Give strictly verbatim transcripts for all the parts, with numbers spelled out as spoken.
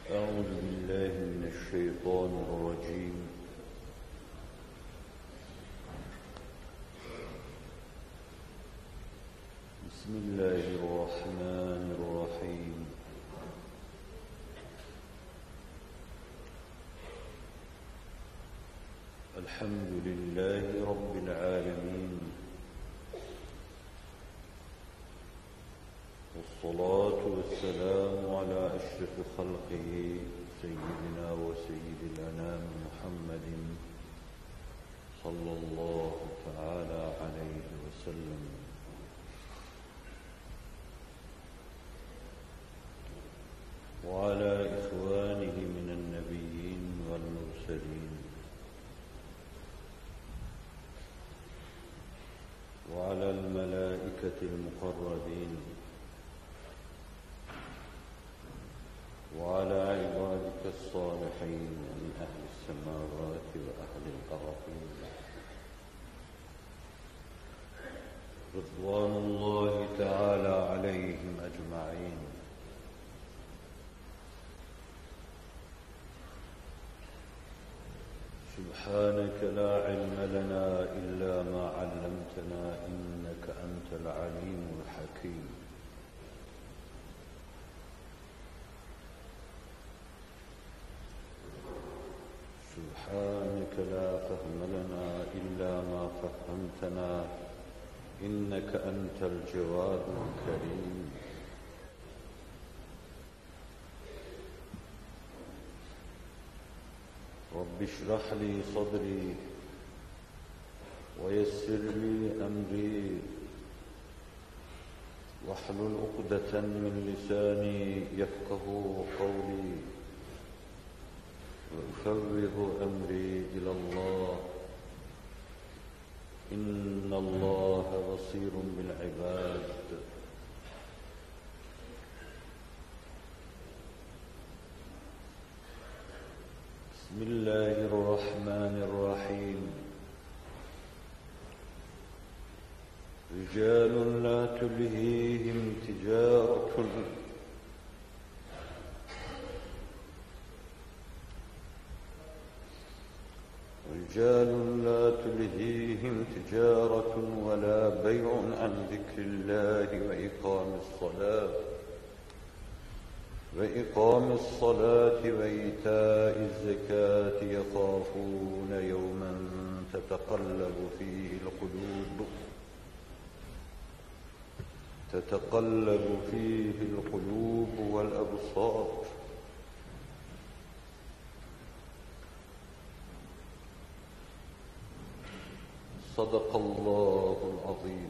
أعوذ بالله من الشيطان الرجيم. بسم الله الرحمن الرحيم. الحمد لله رب العالمين، والصلاة والسلام على أشرف خلقه سيدنا وسيد الأنام محمد صلى الله تعالى عليه وسلم، وعلى إخوانه من النبيين والمرسلين، وعلى الملائكة المقربين، وعلى عبادك الصالحين من أهل السماوات وأهل الأرضين، رضوان الله تعالى عليهم أجمعين. سبحانك لا علم لنا إلا ما علمتنا إنك أنت العليم الحكيم. سبحانك لا فهم لنا إلا ما فهمتنا إنك أنت الجواد الكريم. رب اشرح لي صدري ويسر لي أمري واحلل عقدة من لساني يفقه قولي، وأفوض أمري إلى الله إن الله بصير بالعباد. بسم الله الرحمن الرحيم. رجال لا تلهيهم تجارة رجال لا تلهيهم تجارة ولا بيع عن ذكر الله وإقام الصلاة وإقام الصلاة وإيتاء الزكاة يخافون يوما تتقلب فيه القلوب تتقلب فيه القلوب والأبصار. صدق الله العظيم،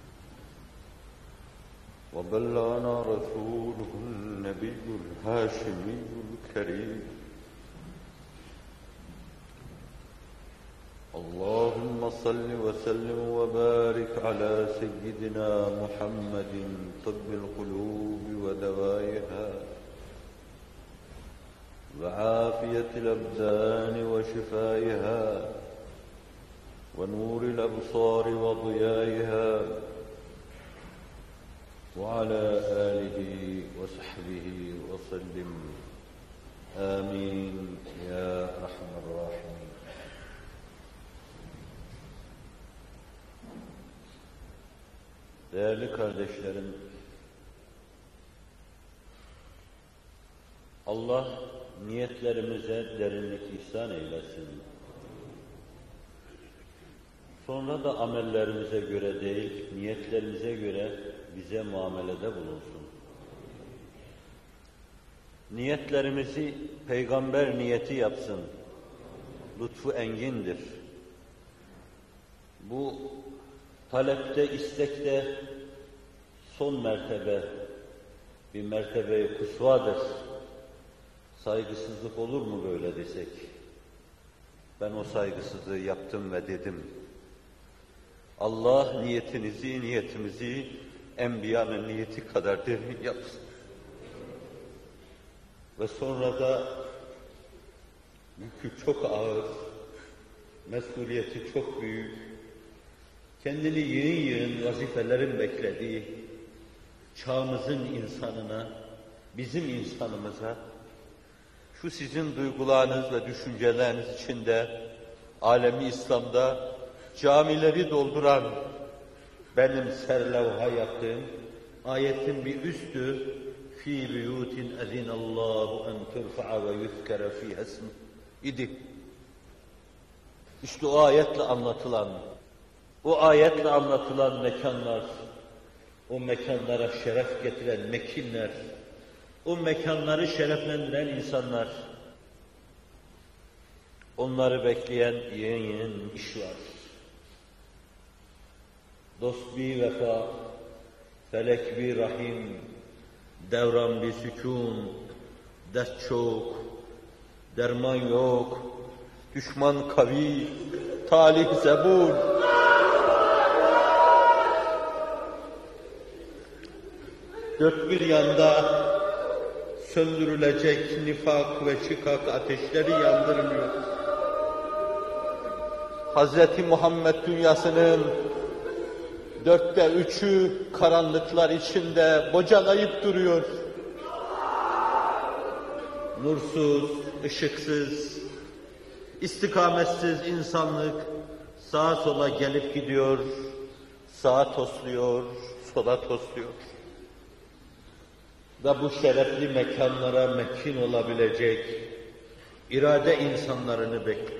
وبلغنا رسوله النبي الهاشمي الكريم. اللهم صل وسلم وبارك على سيدنا محمد طب القلوب ودوائها وعافية الأبدان وشفائها ونور الأبصار وضيائها، وعلى آله وصحبه وسلم. آمين يا أرحم الراحمين. Değerli kardeşlerim, Allah niyetlerimize derinlik ihsan eylesin. Sonra da amellerimize göre değil, niyetlerimize göre bize muamelede bulunsun. Niyetlerimizi peygamber niyeti yapsın. Lütfu engindir. Bu talepte, istekte son mertebe, bir mertebe-i kusvadır. Saygısızlık olur mu böyle desek? Ben o saygısızlığı yaptım ve dedim. Allah niyetinizi, niyetimizi Enbiya'nın niyeti kadar derin yapsın. Ve sonra da yükü çok ağır, mesuliyeti çok büyük, kendini yığın yığın vazifelerin beklediği çağımızın insanına, bizim insanımıza şu sizin duygularınız ve düşünceleriniz içinde alemi İslam'da camileri dolduran benim serlevha yaptığım ayetin bir üstü fi buyutin ezinallahu en turfa'a ve yuzkara fiha ismuh idi. İşte o ayetle anlatılan, o ayetle anlatılan mekanlar, o mekanlara şeref getiren mekinler, o mekanları şereflendiren insanlar, onları bekleyen yeni yeni iş var. Dost bir vefa, felek bir rahim, devran bir sükun, dert çok, derman yok, düşman kavi, talih zebun. Dört bir yanda söndürülecek nifak ve çıkak ateşleri yandırmıyor. Hazreti Muhammed dünyasının dörtte üçü karanlıklar içinde bocalayıp duruyor. Nursuz, ışıksız, istikametsiz insanlık sağa sola gelip gidiyor, sağa tosluyor, sola tosluyor. Ve bu şerefli mekanlara mekin olabilecek irade insanlarını bekliyor.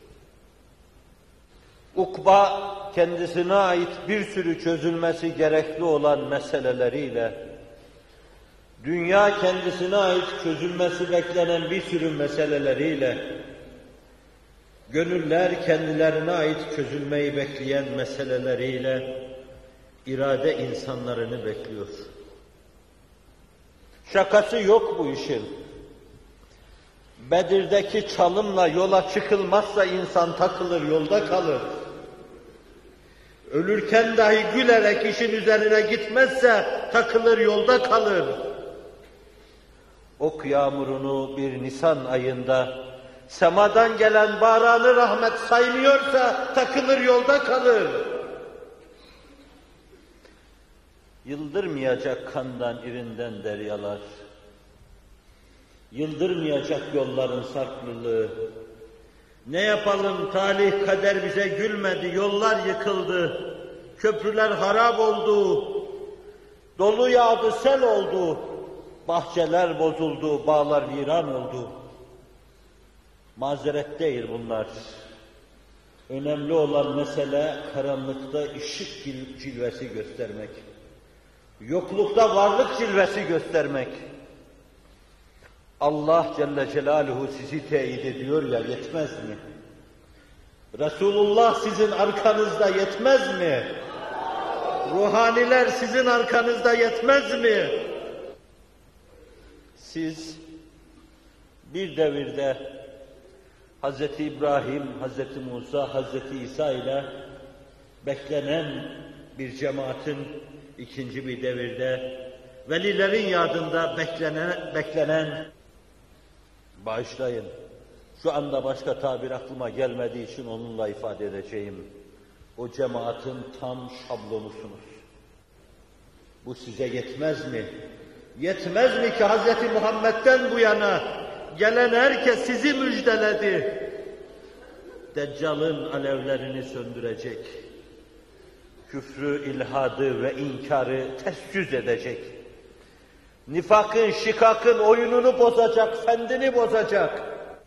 Ukba kendisine ait bir sürü çözülmesi gerekli olan meseleleriyle, dünya kendisine ait çözülmesi beklenen bir sürü meseleleriyle, gönüller kendilerine ait çözülmeyi bekleyen meseleleriyle irade insanlarını bekliyor. Şakası yok bu işin. Bedir'deki çalımla yola çıkılmazsa insan takılır, yolda kalır. Ölürken dahi gülerek işin üzerine gitmezse takılır, yolda kalır. Ok yağmurunu bir Nisan ayında semadan gelen bağrağını rahmet saymıyorsa takılır, yolda kalır. Yıldırmayacak kandan irinden deryalar, yıldırmayacak yolların sarklılığı. Ne yapalım, talih kader bize gülmedi, yollar yıkıldı, köprüler harap oldu, dolu yağdı, sel oldu, bahçeler bozuldu, bağlar viran oldu. Mazeret değil bunlar. Önemli olan mesele karanlıkta ışık cilvesi göstermek. Yoklukta varlık cilvesi göstermek. Allah Celle Celaluhu sizi teyit ediyor ya, yetmez mi? Resulullah sizin arkanızda yetmez mi? Ruhaniler sizin arkanızda yetmez mi? Siz bir devirde Hazreti İbrahim, Hazreti Musa, Hazreti İsa ile beklenen bir cemaatin ikinci bir devirde velilerin yadında beklenen, beklenen bağışlayın, şu anda başka tabir aklıma gelmediği için onunla ifade edeceğim. O cemaatin tam şablonusunuz. Bu size yetmez mi? Yetmez mi ki Hz. Muhammed'den bu yana gelen herkes sizi müjdeledi? Deccal'ın alevlerini söndürecek, küfrü, ilhadı ve inkarı ters yüz edecek, nifakın, şikakın oyununu bozacak, fendini bozacak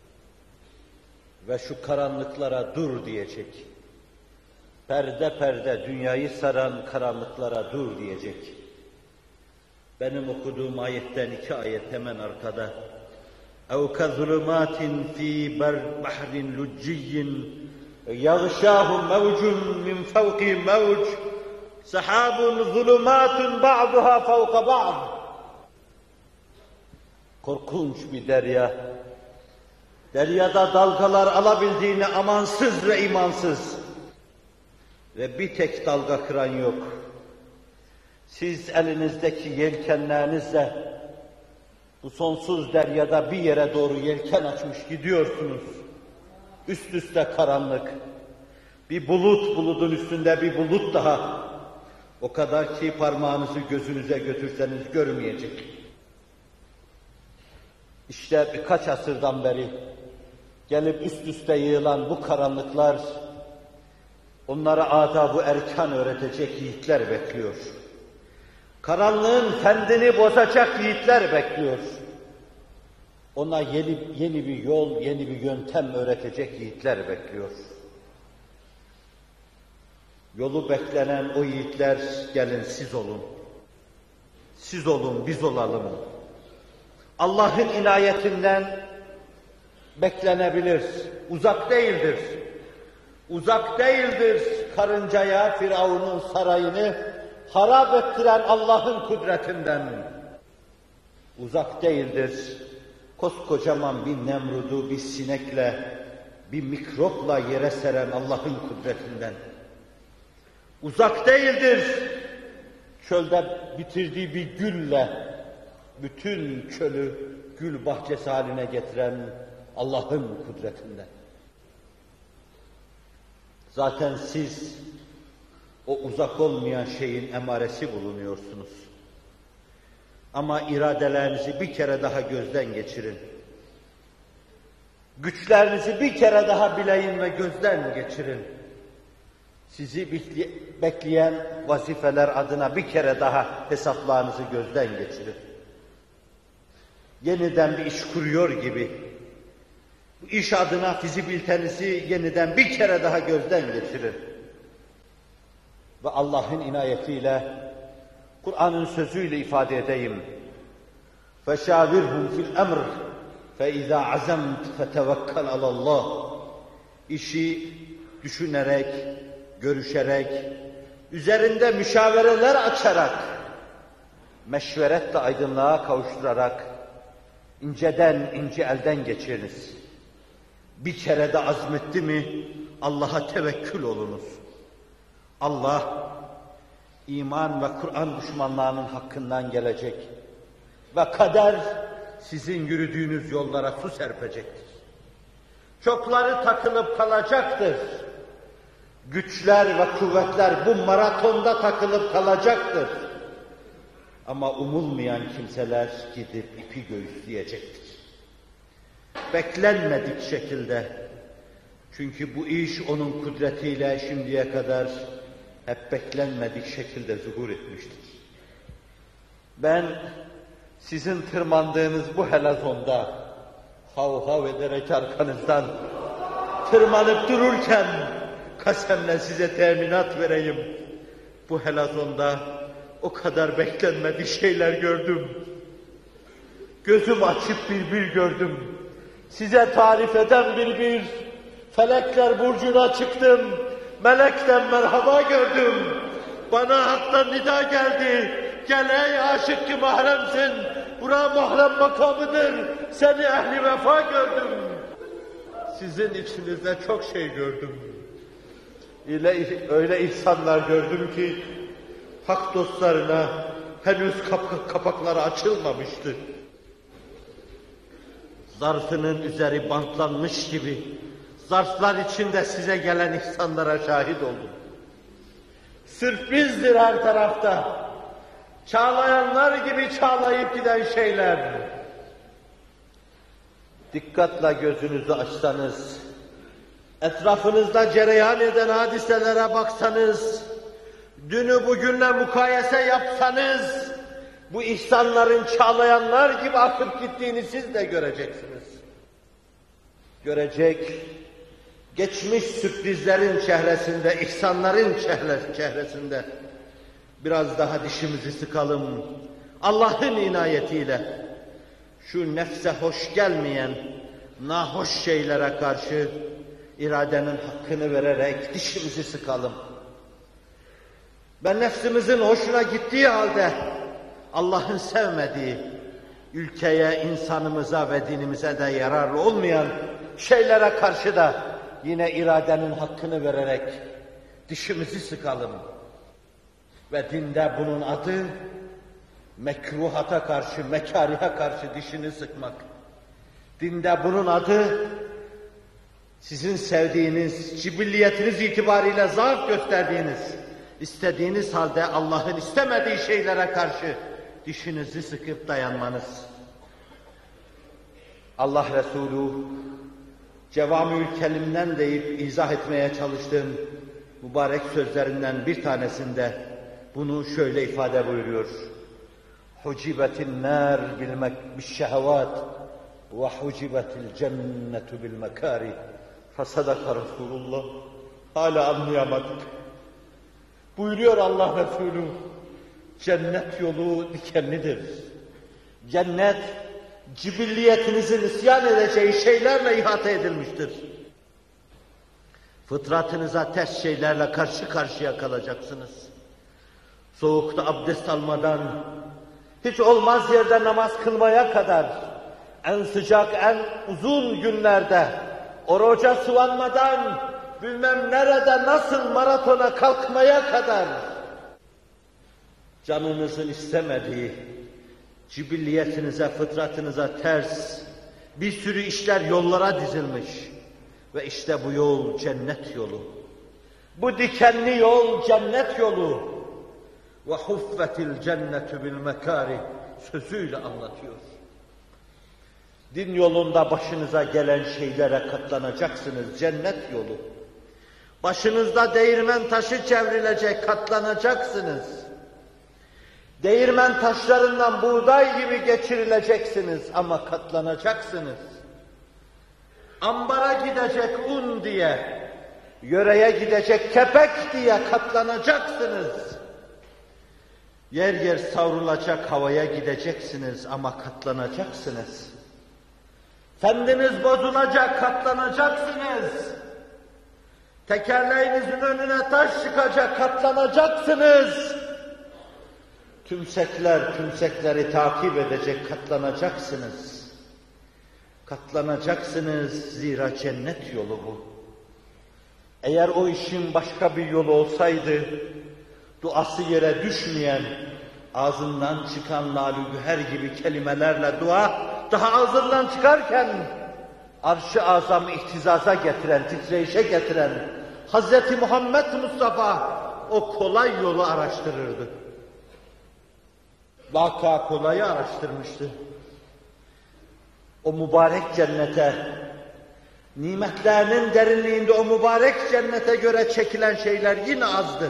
ve şu karanlıklara dur diyecek. Perde perde dünyayı saran karanlıklara dur diyecek. Benim okuduğum ayetten iki ayet hemen arkada. اَوْ كَظُلُمَاتٍ ف۪ي بَحْرٍ لُجِّيٍّ يَغْشَاهُ مَوْجٌ مِنْ فَوْقِ مَوْجٍ سَحَابٌ ظُلُمَاتٌ بَعْضُهَا فَوْقَ بَعْضٍ. Korkunç bir derya. Deryada dalgalar alabildiğine amansız ve imansız. Ve bir tek dalga kıran yok. Siz elinizdeki yelkenlerinizle bu sonsuz deryada bir yere doğru yelken açmış gidiyorsunuz. Üst üste karanlık. Bir bulut, bulutun üstünde bir bulut daha. O kadar ki parmağınızı gözünüze götürseniz görmeyecek. İşte birkaç asırdan beri gelip üst üste yığılan bu karanlıklar, onlara adab-ı erkan öğretecek yiğitler bekliyor. Karanlığın fendini bozacak yiğitler bekliyor. Ona yeni, yeni bir yol, yeni bir yöntem öğretecek yiğitler bekliyor. Yolu beklenen o yiğitler, gelin siz olun. Siz olun, biz olalım. Allah'ın inayetinden beklenebilir, uzak değildir. Uzak değildir karıncaya Firavun'un sarayını harap ettiren Allah'ın kudretinden. Uzak değildir koskocaman bir Nemrud'u bir sinekle, bir mikropla yere seren Allah'ın kudretinden. Uzak değildir çölde bitirdiği bir gülle bütün çölü gül bahçesi haline getiren Allah'ın kudretinden. Zaten siz o uzak olmayan şeyin emaresi bulunuyorsunuz. Ama iradelerinizi bir kere daha gözden geçirin. Güçlerinizi bir kere daha bileyin ve gözden geçirin. Sizi bekleyen vazifeler adına bir kere daha hesaplarınızı gözden geçirin. Yeniden bir iş kuruyor gibi, bu iş adına fizibilitenizi yeniden bir kere daha gözden geçirin. Ve Allah'ın inayetiyle, Kur'an'ın sözüyle ifade edeyim. فَشَاوِرْهُمْ فِي الْأَمْرِ فَاِذَا عَزَمْتَ فَتَوَكَّلْ عَلَى اللّٰهِ İşi düşünerek, görüşerek, üzerinde müşavereler açarak, meşveretle aydınlığa kavuşturarak, inceden ince elden geçiriniz. Bir kere de azmetti mi, Allah'a tevekkül olunuz. Allah, iman ve Kur'an düşmanlarının hakkından gelecek ve kader sizin yürüdüğünüz yollara su serpecektir. Çokları takılıp kalacaktır. Güçler ve kuvvetler bu maratonda takılıp kalacaktır. Ama umulmayan kimseler gidip ipi göğüsleyecektir. Beklenmedik şekilde. Çünkü bu iş onun kudretiyle şimdiye kadar hep beklenmedik şekilde zuhur etmiştir. Ben sizin tırmandığınız bu helazonda hav hav ederek arkanızdan tırmanıp dururken kasemle size teminat vereyim. Bu helazonda o kadar beklenmedik şeyler gördüm. Gözüm açıp bir bir gördüm. Size tarif eden bir bir Felekler burcuna çıktım. Melekten merhaba gördüm. Bana haktan nida geldi. Gel ey aşık ki mahremsin. Bura mahrem makamıdır. Seni ehli vefa gördüm. Sizin içinizde çok şey gördüm. Öyle, öyle insanlar gördüm ki hak dostlarına henüz kap kapakları açılmamıştı. Zarfının üzeri bantlanmış gibi zarflar içinde size gelen ihsanlara şahit oldum. Sürprizdir her tarafta. Çağlayanlar gibi çağlayıp giden şeyler. Dikkatle gözünüzü açsanız, etrafınızda cereyan eden hadiselere baksanız, dünü bugünle mukayese yapsanız, bu ihsanların çağlayanlar gibi akıp gittiğini siz de göreceksiniz. Görecek, geçmiş sürprizlerin çehresinde, ihsanların çehresinde biraz daha dişimizi sıkalım. Allah'ın inayetiyle şu nefse hoş gelmeyen, nahoş şeylere karşı iradenin hakkını vererek dişimizi sıkalım. Ben nefsimizin hoşuna gittiği halde Allah'ın sevmediği, ülkeye, insanımıza ve dinimize de yararlı olmayan şeylere karşı da yine iradenin hakkını vererek dişimizi sıkalım. Ve dinde bunun adı mekruhata karşı, mekarihe karşı dişini sıkmak. Dinde bunun adı sizin sevdiğiniz, cibilliyetiniz itibariyle zaaf gösterdiğiniz, istediğiniz halde Allah'ın istemediği şeylere karşı dişinizi sıkıp dayanmanız. Allah Resulü Cevamiül Kelim'den deyip izah etmeye çalıştığım mübarek sözlerinden bir tanesinde bunu şöyle ifade buyuruyor. Hucibetin nar bil şehvat ve hucibetil cennetu bil mekari. Fasadaka Resulullah. Hala anlayamadık. Buyuruyor Allah Resulü, cennet yolu dikenlidir. Cennet, cibilliyetinizin isyan edeceği şeylerle ihate edilmiştir. Fıtratınıza ters şeylerle karşı karşıya kalacaksınız. Soğukta abdest almadan, hiç olmaz yerde namaz kılmaya kadar, en sıcak, en uzun günlerde, oruca sıvanmadan, bilmem nerede nasıl maratona kalkmaya kadar, canınızın istemediği, cibilliyetinize, fıtratınıza ters bir sürü işler yollara dizilmiş. Ve işte bu yol cennet yolu. Bu dikenli yol cennet yolu. Ve huffetil cennetu bil mekari sözüyle anlatıyor. Din yolunda başınıza gelen şeylere katlanacaksınız, cennet yolu. Başınızda değirmen taşı çevrilecek, katlanacaksınız. Değirmen taşlarından buğday gibi geçirileceksiniz ama katlanacaksınız. Ambara gidecek un diye, yöreye gidecek kepek diye katlanacaksınız. Yer yer savrulacak havaya gideceksiniz ama katlanacaksınız. Kendiniz bozulacak, katlanacaksınız. Tekerleğinizin önüne taş çıkacak, katlanacaksınız. Tümsekler tümsekleri takip edecek, katlanacaksınız. Katlanacaksınız, zira cennet yolu bu. Eğer o işin başka bir yolu olsaydı, duası yere düşmeyen, ağzından çıkan lal-ü güher gibi kelimelerle dua, daha ağzından çıkarken, arş-ı azamı ihtizaza getiren, titreyişe getiren, Hazreti Muhammed Mustafa o kolay yolu araştırırdı. Vaka kolayı araştırmıştı. O mübarek cennete, nimetlerinin derinliğinde o mübarek cennete göre çekilen şeyler yine azdır.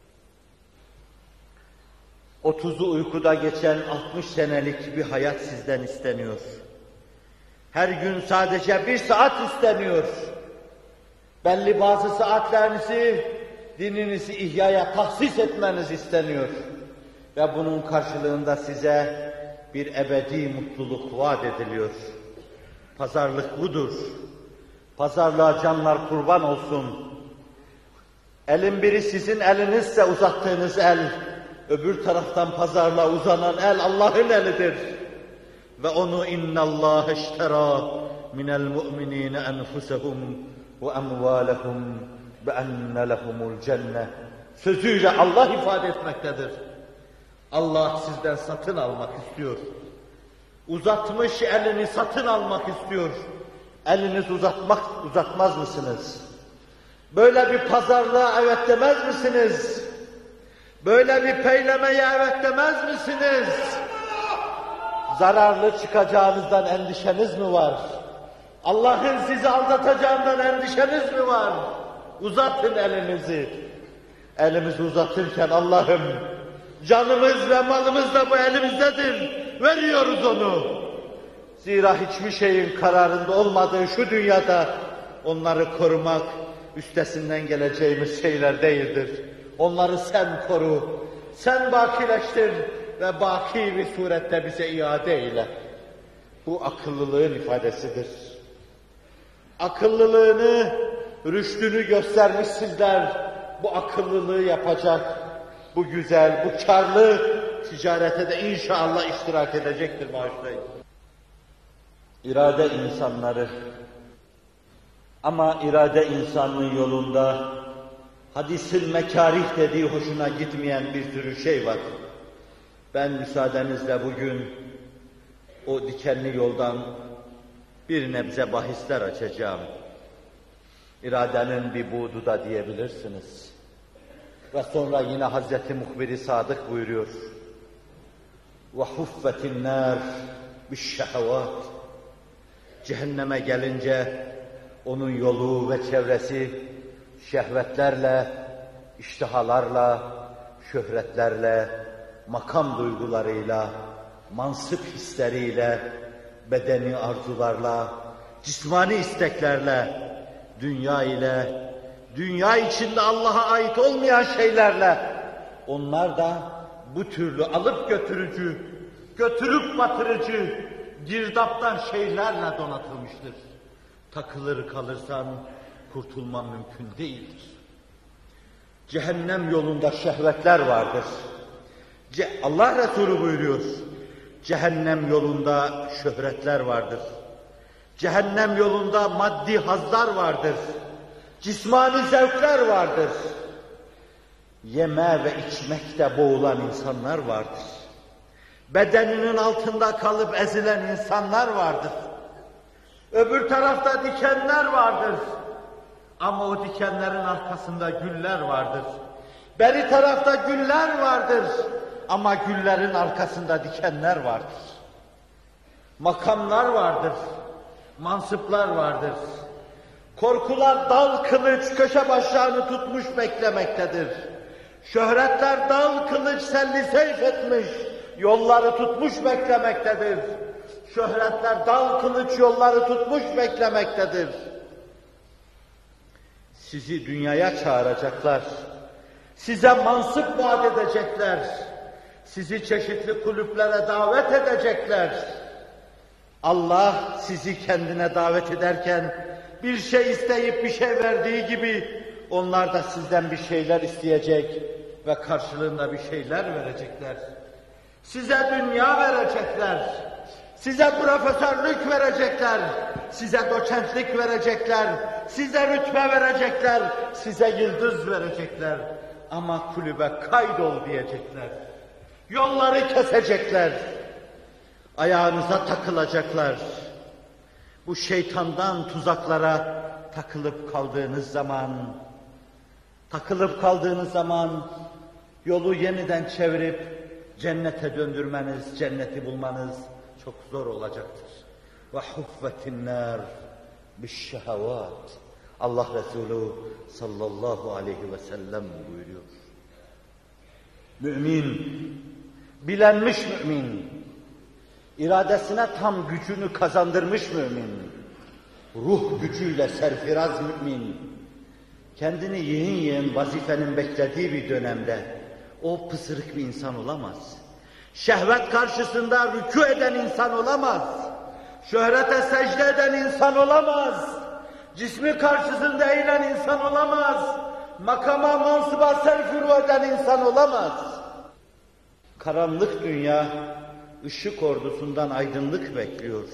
Otuzu uykuda geçen altmış senelik bir hayat sizden isteniyor. Her gün sadece bir saat isteniyor. Belli bazı saatlerinizi, dininizi ihyaya tahsis etmeniz isteniyor. Ve bunun karşılığında size bir ebedi mutluluk vaat ediliyor. Pazarlık budur. Pazarlığa canlar kurban olsun. Elin biri sizin elinizse uzattığınız el, öbür taraftan pazarlığa uzanan el Allah'ın elidir. Ve onu innallâhe işterâ minel mu'minîne enfusehum ve emvâlehum be enne lehumul cenne sözüyle Allah ifade etmektedir. Allah sizden satın almak istiyor. Uzatmış elini satın almak istiyor. Eliniz uzatmak uzatmaz mısınız? Böyle bir pazarlığa evet demez misiniz? Böyle bir peylemeye evet demez misiniz? Zararlı çıkacağınızdan endişeniz mi var? Allah'ın sizi aldatacağından endişeniz mi var? Uzatın elinizi. Elimizi uzatırken Allah'ım, canımız ve malımız da bu elimizdedir. Veriyoruz onu. Zira hiçbir şeyin kararında olmadığı şu dünyada onları korumak üstesinden geleceğimiz şeyler değildir. Onları sen koru, sen bakileştir ve baki bir surette bize iade eyle. Bu akıllılığın ifadesidir. Akıllılığını, rüştünü göstermiş sizler, bu akıllılığı yapacak, bu güzel, bu karlı ticarete de inşallah iştirak edecektir, bağışlayın. İrade insanları, ama irade insanlığın yolunda hadisin mekarih dediği hoşuna gitmeyen bir sürü şey var. Ben müsaadenizle bugün o dikenli yoldan bir nebze bahisler açacağım. İradenin bir buğdu da diyebilirsiniz. Ve sonra yine Hazreti Muhbir-i Sadık buyuruyor. وَحُفَّتِ النَّارِ بِالشَّهَوَاتِ Cehenneme gelince onun yolu ve çevresi şehvetlerle, iştihalarla, şöhretlerle, makam duygularıyla, mansıp hisleriyle, bedeni arzularla, cismani isteklerle, dünya ile, dünya içinde Allah'a ait olmayan şeylerle, onlar da bu türlü alıp götürücü, götürüp batırıcı, girdaptan şeylerle donatılmıştır. Takılır kalırsan kurtulman mümkün değildir. Cehennem yolunda şehvetler vardır. Ce Allah Resulü buyuruyor, cehennem yolunda şöhretler vardır. Cehennem yolunda maddi hazlar vardır. Cismani zevkler vardır. Yeme ve içmekte boğulan insanlar vardır. Bedeninin altında kalıp ezilen insanlar vardır. Öbür tarafta dikenler vardır. Ama o dikenlerin arkasında güller vardır. Beri tarafta güller vardır. Ama güllerin arkasında dikenler vardır. Makamlar vardır. Mansıplar vardır. Korkular dal kılıç köşe başlarını tutmuş beklemektedir. Şöhretler dal kılıç selli seyf etmiş, yolları tutmuş beklemektedir. Şöhretler dal kılıç yolları tutmuş beklemektedir. Sizi dünyaya çağıracaklar. Size mansıp vaat edecekler. Sizi çeşitli kulüplere davet edecekler. Allah sizi kendine davet ederken bir şey isteyip bir şey verdiği gibi onlar da sizden bir şeyler isteyecek ve karşılığında bir şeyler verecekler. Size dünya verecekler. Size profesörlük verecekler. Size doçentlik verecekler. Size rütbe verecekler. Size yıldız verecekler. Ama kulübe kaydol diyecekler. Yolları kesecekler. Ayağınıza takılacaklar. Bu şeytandan tuzaklara takılıp kaldığınız zaman, takılıp kaldığınız zaman yolu yeniden çevirip cennete döndürmeniz, cenneti bulmanız çok zor olacaktır. Ve huffetin nar bişşehavat. Allah Resulü sallallahu aleyhi ve sellem buyuruyor. Mümin, bilenmiş mümin, iradesine tam gücünü kazandırmış mümin, ruh gücüyle serfiraz mümin, kendini yeğen yeğen vazifenin beklediği bir dönemde o pısırık bir insan olamaz. Şehvet karşısında rükû eden insan olamaz. Şöhrete secde eden insan olamaz. Cismi karşısında eğilen insan olamaz. Makama, mansıba serfuru eden insan olamaz. Karanlık dünya, ışık ordusundan aydınlık bekliyor.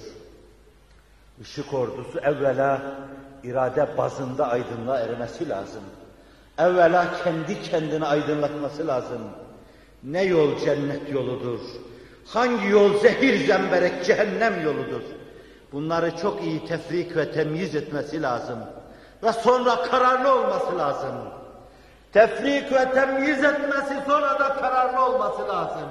Işık ordusu evvela irade bazında aydınlığa ermesi lazım. Evvela kendi kendini aydınlatması lazım. Ne yol cennet yoludur? Hangi yol zehir zemberek cehennem yoludur? Bunları çok iyi tefrik ve temyiz etmesi lazım. Ve sonra kararlı olması lazım. Tefrik ve temyiz etmesi sonra da kararlı olması lazım.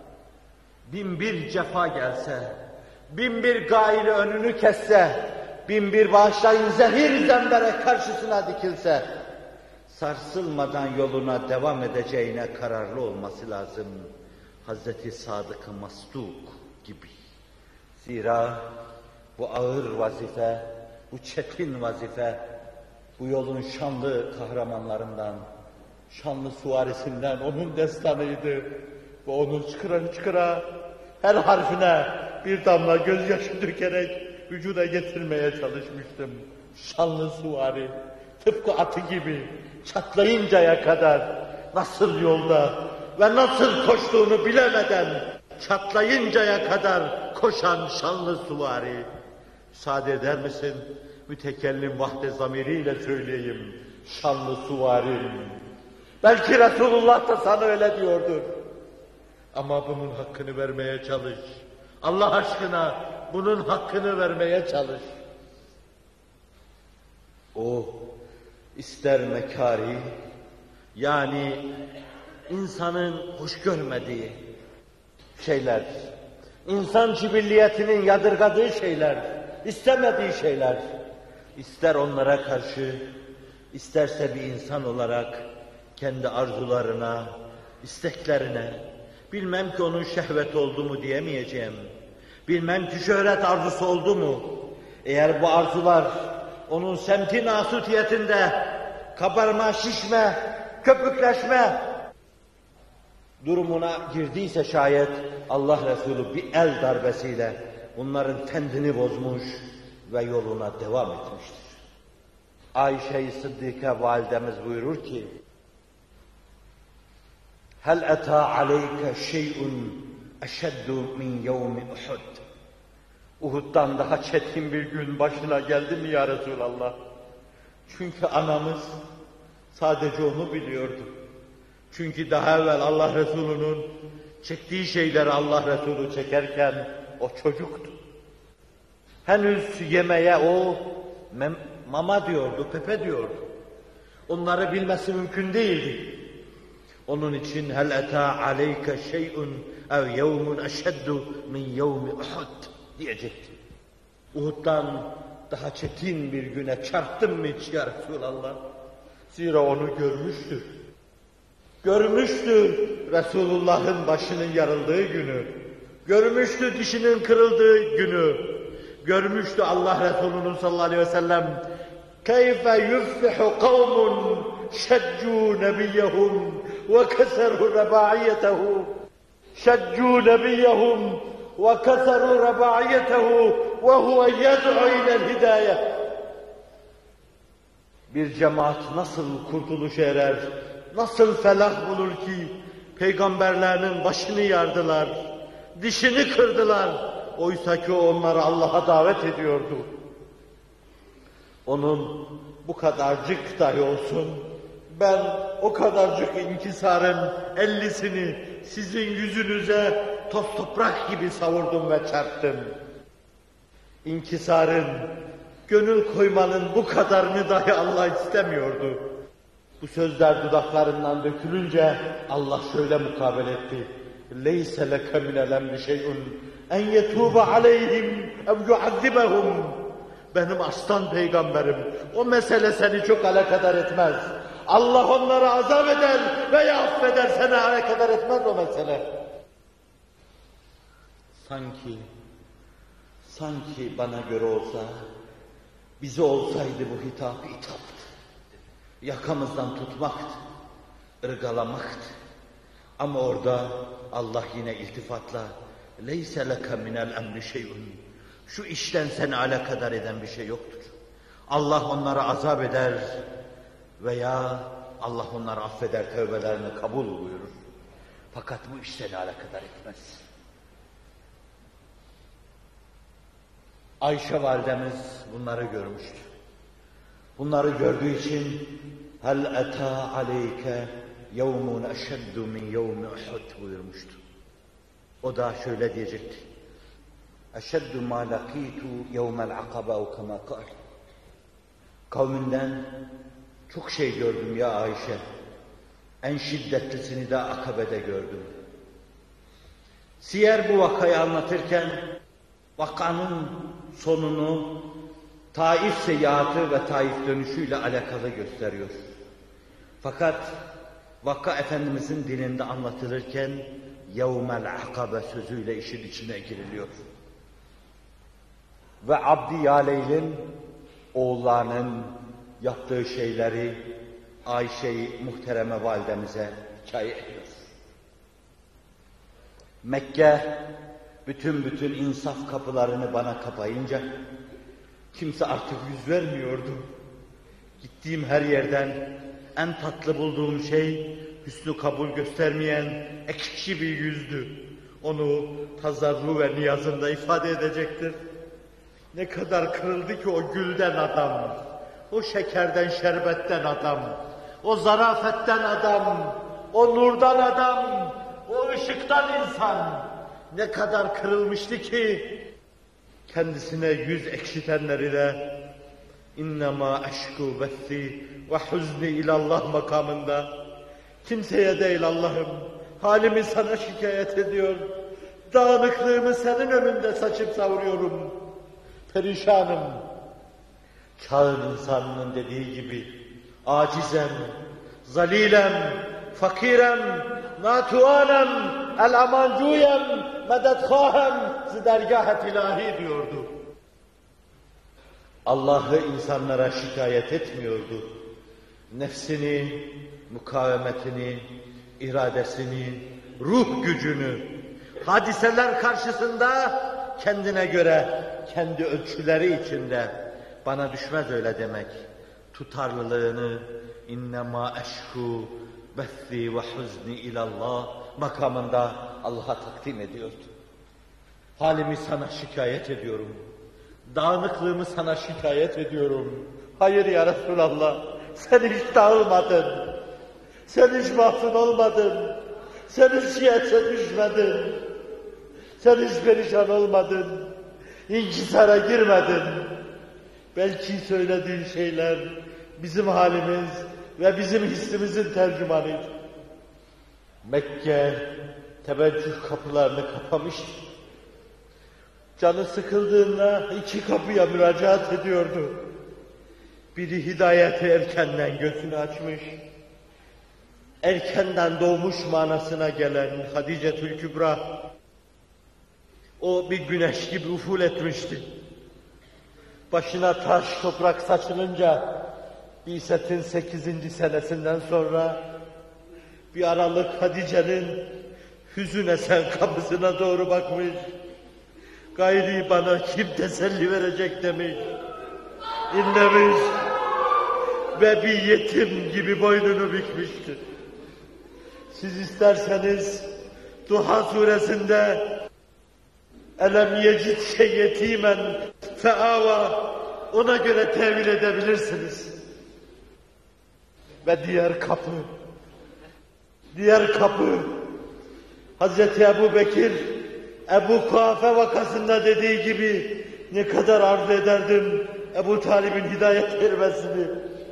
Bin bir cefa gelse, bin bir gaili önünü kesse, bin bir bağışlayın zehir zemberek karşısına dikilse, sarsılmadan yoluna devam edeceğine kararlı olması lazım. Hazreti Sadık-ı Masduk gibi. Zira bu ağır vazife, bu çetin vazife, bu yolun şanlı kahramanlarından, şanlı suvarisinden onun destanıydı. Ve onu çıkıra çıkıra her harfine bir damla gözyaşı dökerek vücuda getirmeye çalışmıştım. Şanlı suvari, tıpkı atı gibi çatlayıncaya kadar nasıl yolda ve nasıl koştuğunu bilemeden çatlayıncaya kadar koşan şanlı suvari. Müsaade eder misin? Mütekellim vahde zamiriyle söyleyeyim. Şanlı suvarim. Belki Resulullah da sana öyle diyordur. Ama bunun hakkını vermeye çalış. Allah aşkına bunun hakkını vermeye çalış. O ister mekari, yani insanın hoş görmediği şeyler, insan cibilliyetinin yadırgadığı şeyler, istemediği şeyler, ister onlara karşı, isterse bir insan olarak kendi arzularına, isteklerine, bilmem ki onun şehvet oldu mu diyemeyeceğim, bilmem ki şöhret arzusu oldu mu, eğer bu arzular onun semti nasutiyetinde kabarma, şişme, köpükleşme durumuna girdiyse şayet Allah Resulü bir el darbesiyle bunların tendini bozmuş ve yoluna devam etmiştir. Ayşe-i Sıddike validemiz buyurur ki: "Hel eta aleyke şey'un eşeddu min yevmi Uhud?" Uhud'dan daha çetin bir gün başına geldi mi ya Resulallah? Çünkü anamız sadece onu biliyordu. Çünkü daha evvel Allah Resulü'nün çektiği şeyleri Allah Resulü çekerken o çocuktu. Henüz yemeğe o mem mama diyordu, pepe diyordu. Onları bilmesi mümkün değildi. Onun için hel eta aleyke şey'un ev yevmun eşeddu min yevmi Uhud diyecekti. Uhud'dan daha çetin bir güne çarptın mı hiç ya Resulallah? Zira onu görmüştü. Görmüştü Resulullah'ın başının yarıldığı günü. Görmüştü dişinin kırıldığı günü. Görmüştü Allah Resulü'nün sallallahu aleyhi ve sellem keyfe yuflihu kavmun şeccû nebiyyehum ve keserû rebâiyetehu şeccû nebiyyehum ve keserû rebâiyetehu ve huve yed'u ilel hidâye. Bir cemaat nasıl kurtuluşa erer, nasıl felah bulur ki peygamberlerinin başını yardılar, dişini kırdılar. Oysa ki onları Allah'a davet ediyordu. Onun bu kadarcık dahi olsun, ben o kadarcık inkisarın ellisini sizin yüzünüze toz toprak gibi savurdum ve çarptım. İnkisarın, gönül koymanın bu kadarını dahi Allah istemiyordu. Bu sözler dudaklarından dökülünce Allah şöyle mukabele etti: لَيْسَ لَكَ مِنَ الْاَمْرِ شَيْءٌ اَنْ يَتُوبَ عَلَيْهِمْ اَوْ يُعَذِّبَهُمْ. Benim aslan peygamberim, o mesele seni çok alakadar etmez. Allah onları azap eder veya affeder, seni alakadar etmez o mesele. Sanki, sanki bana göre olsa, bize olsaydı bu hitap hitaptı. Yakamızdan tutmaktı, ırgalamaktı. Ama orada Allah yine iltifatla لَيْسَ لَكَ مِنَ الْاَمْرِ شَيْءٌ. Şu işten seni alakadar eden bir şey yoktur. Allah onları azap eder veya Allah onları affeder, tövbelerini kabul buyurur. Fakat bu iş seni alakadar etmez. Ayşe validemiz bunları görmüştü. Bunları gördüğü için hel eta aleyke yevmun eşeddu min yevmi Uhud buyurmuştu. O da şöyle diyecekti: eşeddu ma lakitu yevmel akabe o kema kal. Kavminden çok şey gördüm ya Ayşe. En şiddetlisini de Akabe'de gördüm. Siyer bu vakayı anlatırken vakanın sonunu Taif seyahatı ve Taif dönüşüyle alakalı gösteriyor. Fakat vaka Efendimizin dilinde anlatılırken yevmel akabe sözüyle işin içine giriliyor. Ve Abdi Yaleyl'in oğullarının yaptığı şeyleri Ayşe-i Muhtereme validemize hikaye ediyor. Mekke bütün bütün insaf kapılarını bana kapayınca kimse artık yüz vermiyordu. Gittiğim her yerden en tatlı bulduğum şey hüsnü kabul göstermeyen ekşi bir yüzdü. Onu tazarru ve niyazında ifade edecektir. Ne kadar kırıldı ki o gülden adam, o şekerden şerbetten adam, o zarafetten adam, o nurdan adam, o ışıktan insan ne kadar kırılmıştı ki kendisine yüz ekşitenler ile innema eşku bethi ve huzni ilallah makamında kimseye değil Allah'ım, halimi sana şikayet ediyor, dağınıklığımı senin önünde saçıp savuruyorum, perişanım. Çağın insanının dediği gibi, acizem, zalilem, fakirem, natuanem, el-amancuyem, mededkâhem, zidergâhet ilahi diyordu. Allah'ı insanlara şikayet etmiyordu. Nefsini, mukavemetini, iradesini, ruh gücünü, hadiseler karşısında kendine göre, kendi ölçüleri içinde, bana düşmez öyle demek, tutarlılığını innema eşku bethi ve huzni ilallah makamında Allah'a takdim ediyordu. Halimi sana şikayet ediyorum. Dağınıklığımı sana şikayet ediyorum. Hayır ya Resulallah, sen hiç dağılmadın. Sen hiç mahzun olmadın. Sen hiç şiyete düşmedin. Sen hiç perişan olmadın. İnkisara girmedin. Belki söylediğin şeyler bizim halimiz ve bizim hissimizin tercümanıydı. Mekke teveccüh kapılarını kapamıştı. Canı sıkıldığında iki kapıya müracaat ediyordu. Biri hidayeti erkenden gözünü açmış, erkenden doğmuş manasına gelen Hadicetül Kübra, o bir güneş gibi uful etmişti. Başına taş, toprak saçılınca, Bi'setin sekizinci senesinden sonra, bir aralık Hadice'nin hüzün esen kapısına doğru bakmış, gayri bana kim teselli verecek demiş, inlemiş ve bir yetim gibi boynunu bükmüştür. Siz isterseniz Duha suresinde elem yecitke yetimen feava ona göre tevil edebilirsiniz. Ve diğer kapı, diğer kapı Hazreti Ebu Bekir Ebu Kuhafe vakasında dediği gibi ne kadar arzu ederdim Ebu Talib'in hidayet vermesini.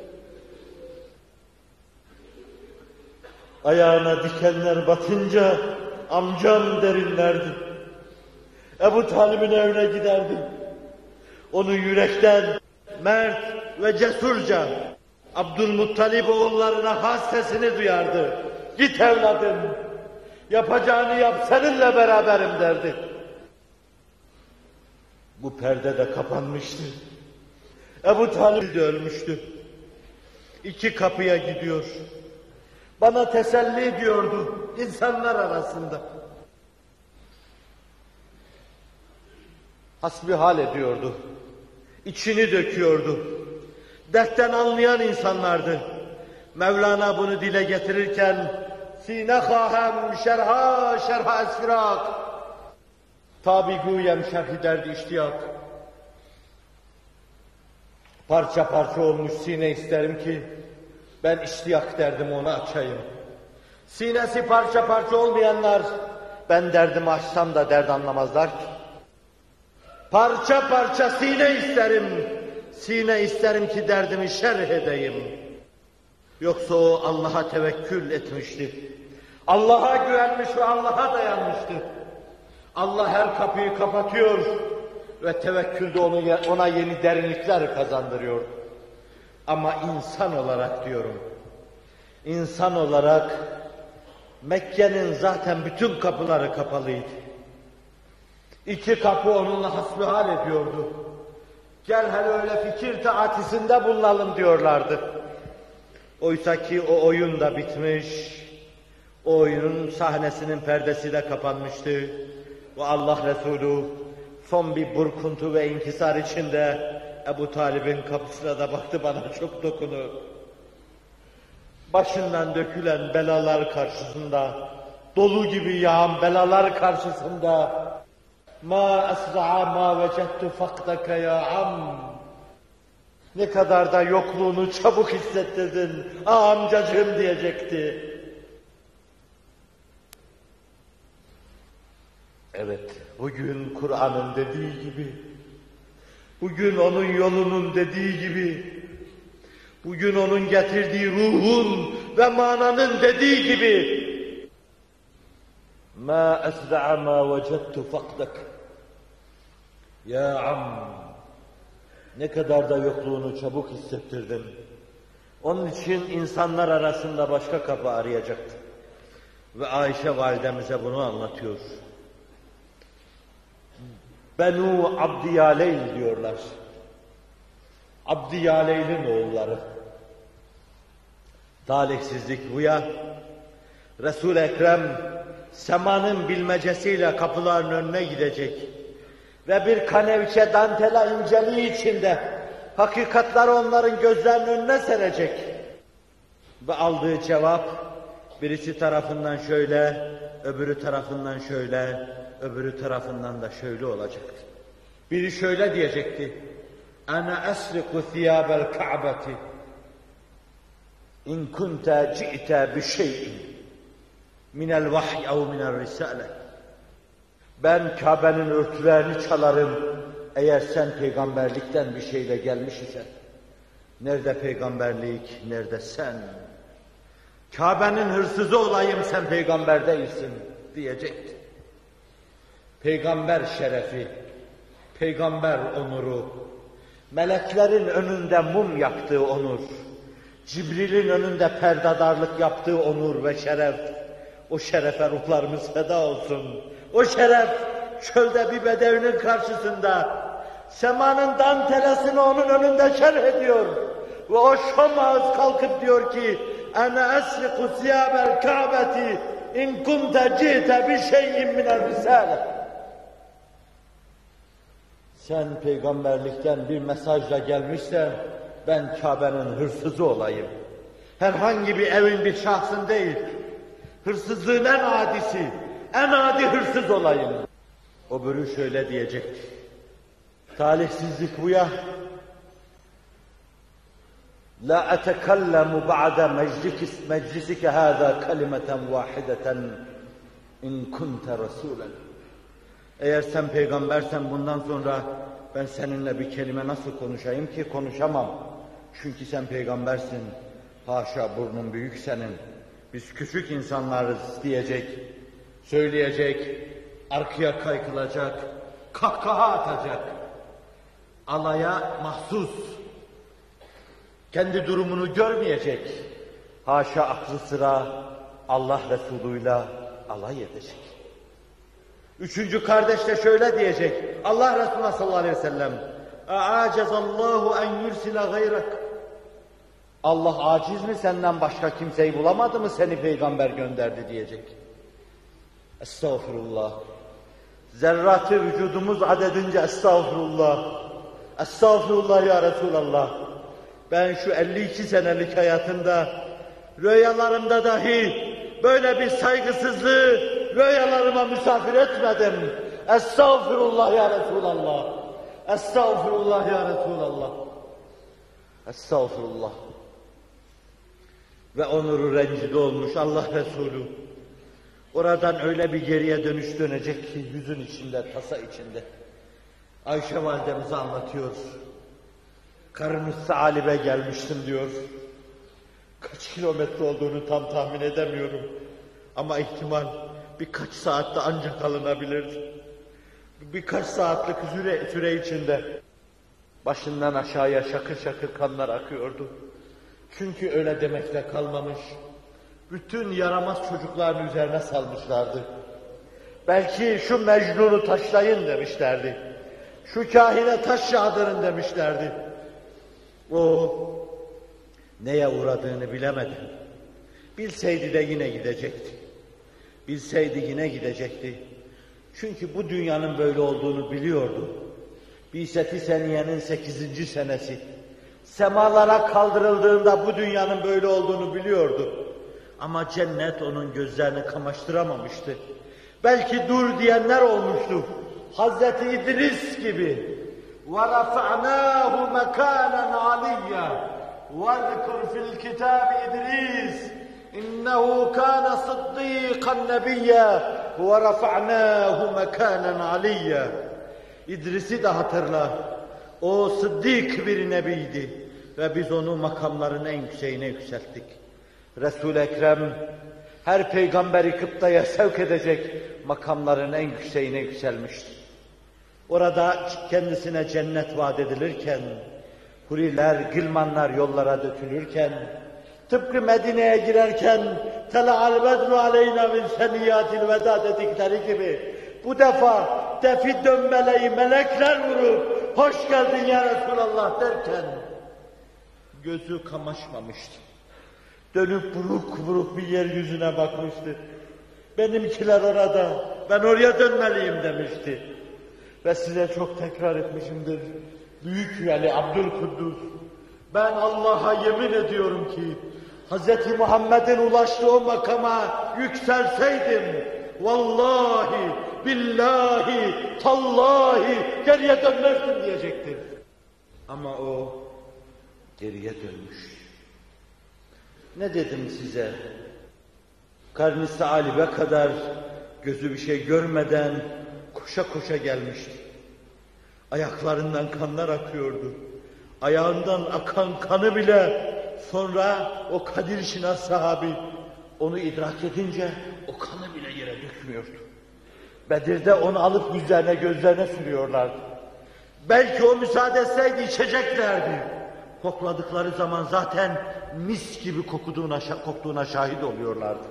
Ayağına dikenler batınca amcam derinlerdi. Ebu Talib'in evine giderdim. Onu yürekten, mert ve cesurca Abdülmuttalib oğullarına has sesini duyardı. Git evladım, yapacağını yap, seninle beraberim derdi. Bu perde de kapanmıştı. Ebu Talib de ölmüştü. İki kapıya gidiyor. Bana teselli diyordu insanlar arasında. Hasbihal ediyordu. İçini döküyordu. Dertten anlayan insanlardı. Mevlana bunu dile getirirken sine khahem şerha şerha esfirak tabi guyem şerhi derdi iştiyak. Parça parça olmuş sine isterim ki ben iştiyak derdim onu açayım. Sinesi parça parça olmayanlar ben derdimi açsam da dert anlamazlar ki. Parça parça sine isterim. Sine isterim ki derdimi şerh edeyim. Yoksa o Allah'a tevekkül etmişti. Allah'a güvenmiş ve Allah'a dayanmıştı. Allah her kapıyı kapatıyor ve tevekkülde onu, ona yeni derinlikler kazandırıyor. Ama insan olarak diyorum, insan olarak Mekke'nin zaten bütün kapıları kapalıydı. İki kapı onunla hasbihal ediyordu. Gel hele öyle fikir taatisinde bulunalım diyorlardı. Oysa ki o oyun da bitmiş, o oyunun sahnesinin perdesi de kapanmıştı. Ve Allah Resulü son bir burkuntu ve inkisar içinde Ebu Talib'in kapısına da baktı, bana çok dokunu. Başından dökülen belalar karşısında, dolu gibi yağan belalar karşısında ma esra'a ma vecettu fakdaka ya am. Ne kadar da yokluğunu çabuk hissettirdin, ah amcacığım diyecekti. Evet, bugün Kur'an'ın dediği gibi, bugün onun yolunun dediği gibi, bugün onun getirdiği ruhun ve mananın dediği gibi مَا أَسْرَعَ مَا وَجَدْتُ فَقْدَكَ Ya am, Ne kadar da yokluğunu çabuk hissettirdin. Onun için insanlar arasında başka kapı arayacaktı. Ve Ayşe validemize bunu anlatıyor. Benu Abdiyaleyn diyorlar. Abdiyaleyn'in oğulları. Talihsizlik bu ya. Resul-i Ekrem semanın bilmecesiyle kapıların önüne gidecek. Ve bir kanevçe dantela inceliği içinde hakikatları onların gözlerinin önüne serecek. Ve aldığı cevap birisi tarafından şöyle, öbürü tarafından şöyle, öbürü tarafından da şöyle olacaktı. Biri şöyle diyecekti. Ana esriku thiyabel ka'beti in kunta ci'te bi şey'in minel vahy ev minel risale. Ben Kabe'nin örtülerini çalarım eğer sen peygamberlikten bir şeyle gelmiş isen. Nerede peygamberlik, nerede sen? Kabe'nin hırsızı olayım, sen peygamber değilsin diyecekti. Peygamber şerefi, peygamber onuru, meleklerin önünde mum yaktığı onur, Cibril'in önünde perdedarlık yaptığı onur ve şeref, o şerefe ruhlarımız feda olsun. O şeref çölde bir bedevinin karşısında semanın dantelesini onun önünde şerh ediyor. Ve o şom ağız kalkıp diyor ki ana esriku siyabel ka'beti in kunte ci'te bi şey'in minel risale. Sen peygamberlikten bir mesajla gelmişsen ben Kabe'nin hırsızı olayım. Herhangi bir evin bir şahsın değil. Hırsızlığın en adisi, en adi hırsız olayım. O bürü şöyle diyecekti. Talihsizlik bu ya. La etekellemu ba'de meclisike hâzâ kelimeten vâhideten in kunte rasûlen. Eğer sen peygambersen bundan sonra ben seninle bir kelime nasıl konuşayım ki? Konuşamam. Çünkü sen peygambersin. Haşa, burnun büyük senin. Biz küçük insanlarız diyecek, söyleyecek, arkaya kaykılacak, kahkaha atacak. Alaya mahsus. Kendi durumunu görmeyecek. Haşa, aklı sıra Allah Resulü'yle alay edecek. Üçüncü kardeş de şöyle diyecek. Allah Resulü sallallahu aleyhi ve sellem "A'acazallahu en yursila gayrak." Allah aciz mi, senden başka kimseyi bulamadı mı seni peygamber gönderdi diyecek. Estağfurullah. Zerratı vücudumuz adedince estağfurullah. Estağfurullah ya Resulallah. Ben şu elli iki senelik hayatımda rüyalarımda dahi böyle bir saygısızlığı rüyalarıma misafir etmedim. Estağfurullah ya Resulallah. Estağfurullah ya Resulallah. Estağfurullah. Ve onuru rencide olmuş Allah Resulü. Oradan öyle bir geriye dönüş dönecek ki yüzün içinde, tasa içinde. Ayşe validemize anlatıyor. Karın-ı Salibe gelmiştim diyor. Kaç kilometre olduğunu tam tahmin edemiyorum. Ama ihtimal birkaç saatte ancak alınabilir. Birkaç saatlik süre, süre içinde başından aşağıya şakır şakır kanlar akıyordu. Çünkü öyle demekle kalmamış. Bütün yaramaz çocukların üzerine salmışlardı. Belki şu Mecnun'u taşlayın demişlerdi. Şu kahine taş yağdırın demişlerdi. O neye uğradığını bilemedi. Bilseydi de yine gidecekti. Bilseydi yine gidecekti. Çünkü bu dünyanın böyle olduğunu biliyordu. Bi'set-i Seniye'nin sekizinci senesi. Semalara kaldırıldığında bu dünyanın böyle olduğunu biliyordu. Ama cennet onun gözlerini kamaştıramamıştı. Belki dur diyenler olmuştu. Hazreti İdris gibi. وَرَفَعْنَاهُ مَكَانًا عَلِيًّا وَذْكُرْ فِي الْكِتَابِ إِدْرِيسَ إِنَّهُ كَانَ صِدِّيقًا نَبِيًّا وَرَفَعْنَاهُ مَكَانًا عَلِيًّا. İdris'i de hatırla. O sıddık bir nebiydi ve biz onu makamların en yükseğine yükselttik. Resul-i Ekrem her peygamberi kıptaya sevk edecek makamların en yükseğine yükselmişti. Orada kendisine cennet vaat edilirken, huriler, gılmanlar yollara dökülürken, tıpkı Medine'ye girerken "Tela'al bedru aleyna min seniyyatil veda" dedikleri gibi bu defa defi dönmeleyi melekler vurup "Hoş geldin ya Resulallah" derken gözü kamaşmamıştı. Dönüp buruk buruk bir yeryüzüne bakmıştı. Benimkiler orada, ben oraya dönmeliyim demişti. Ve size çok tekrar etmişimdir. Büyük Veli Abdülkuddus, ben Allah'a yemin ediyorum ki Hz. Muhammed'in ulaştığı o makama yükselseydim, vallahi, billahi, tallahi geriye dönmezdim diyecektir. Ama o geriye dönmüş. Ne dedim size? Karn-ı Salibe kadar gözü bir şey görmeden koşa koşa gelmişti. Ayaklarından kanlar akıyordu. Ayağından akan kanı bile sonra o Kadir Şinas sahabi onu idrak edince o kanı bile yere dökmüyordu. Bedir'de onu alıp yüzlerine gözlerine sürüyorlardı. Belki o müsaade etseydi içeceklerdi. Kokladıkları zaman zaten mis gibi kokuduğuna, koktuğuna şahit oluyorlardı.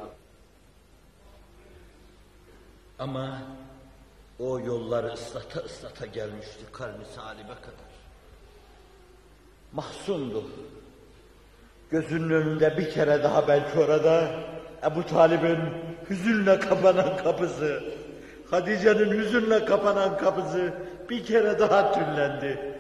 Ama o yolları ıslata ıslata gelmişti Karn-ı Salibe kadar. Mahzundu. Gözünün önünde bir kere daha belki orada Ebu Talib'in hüzünle kapanan kapısı, Hadice'nin hüzünle kapanan kapısı bir kere daha tüllendi.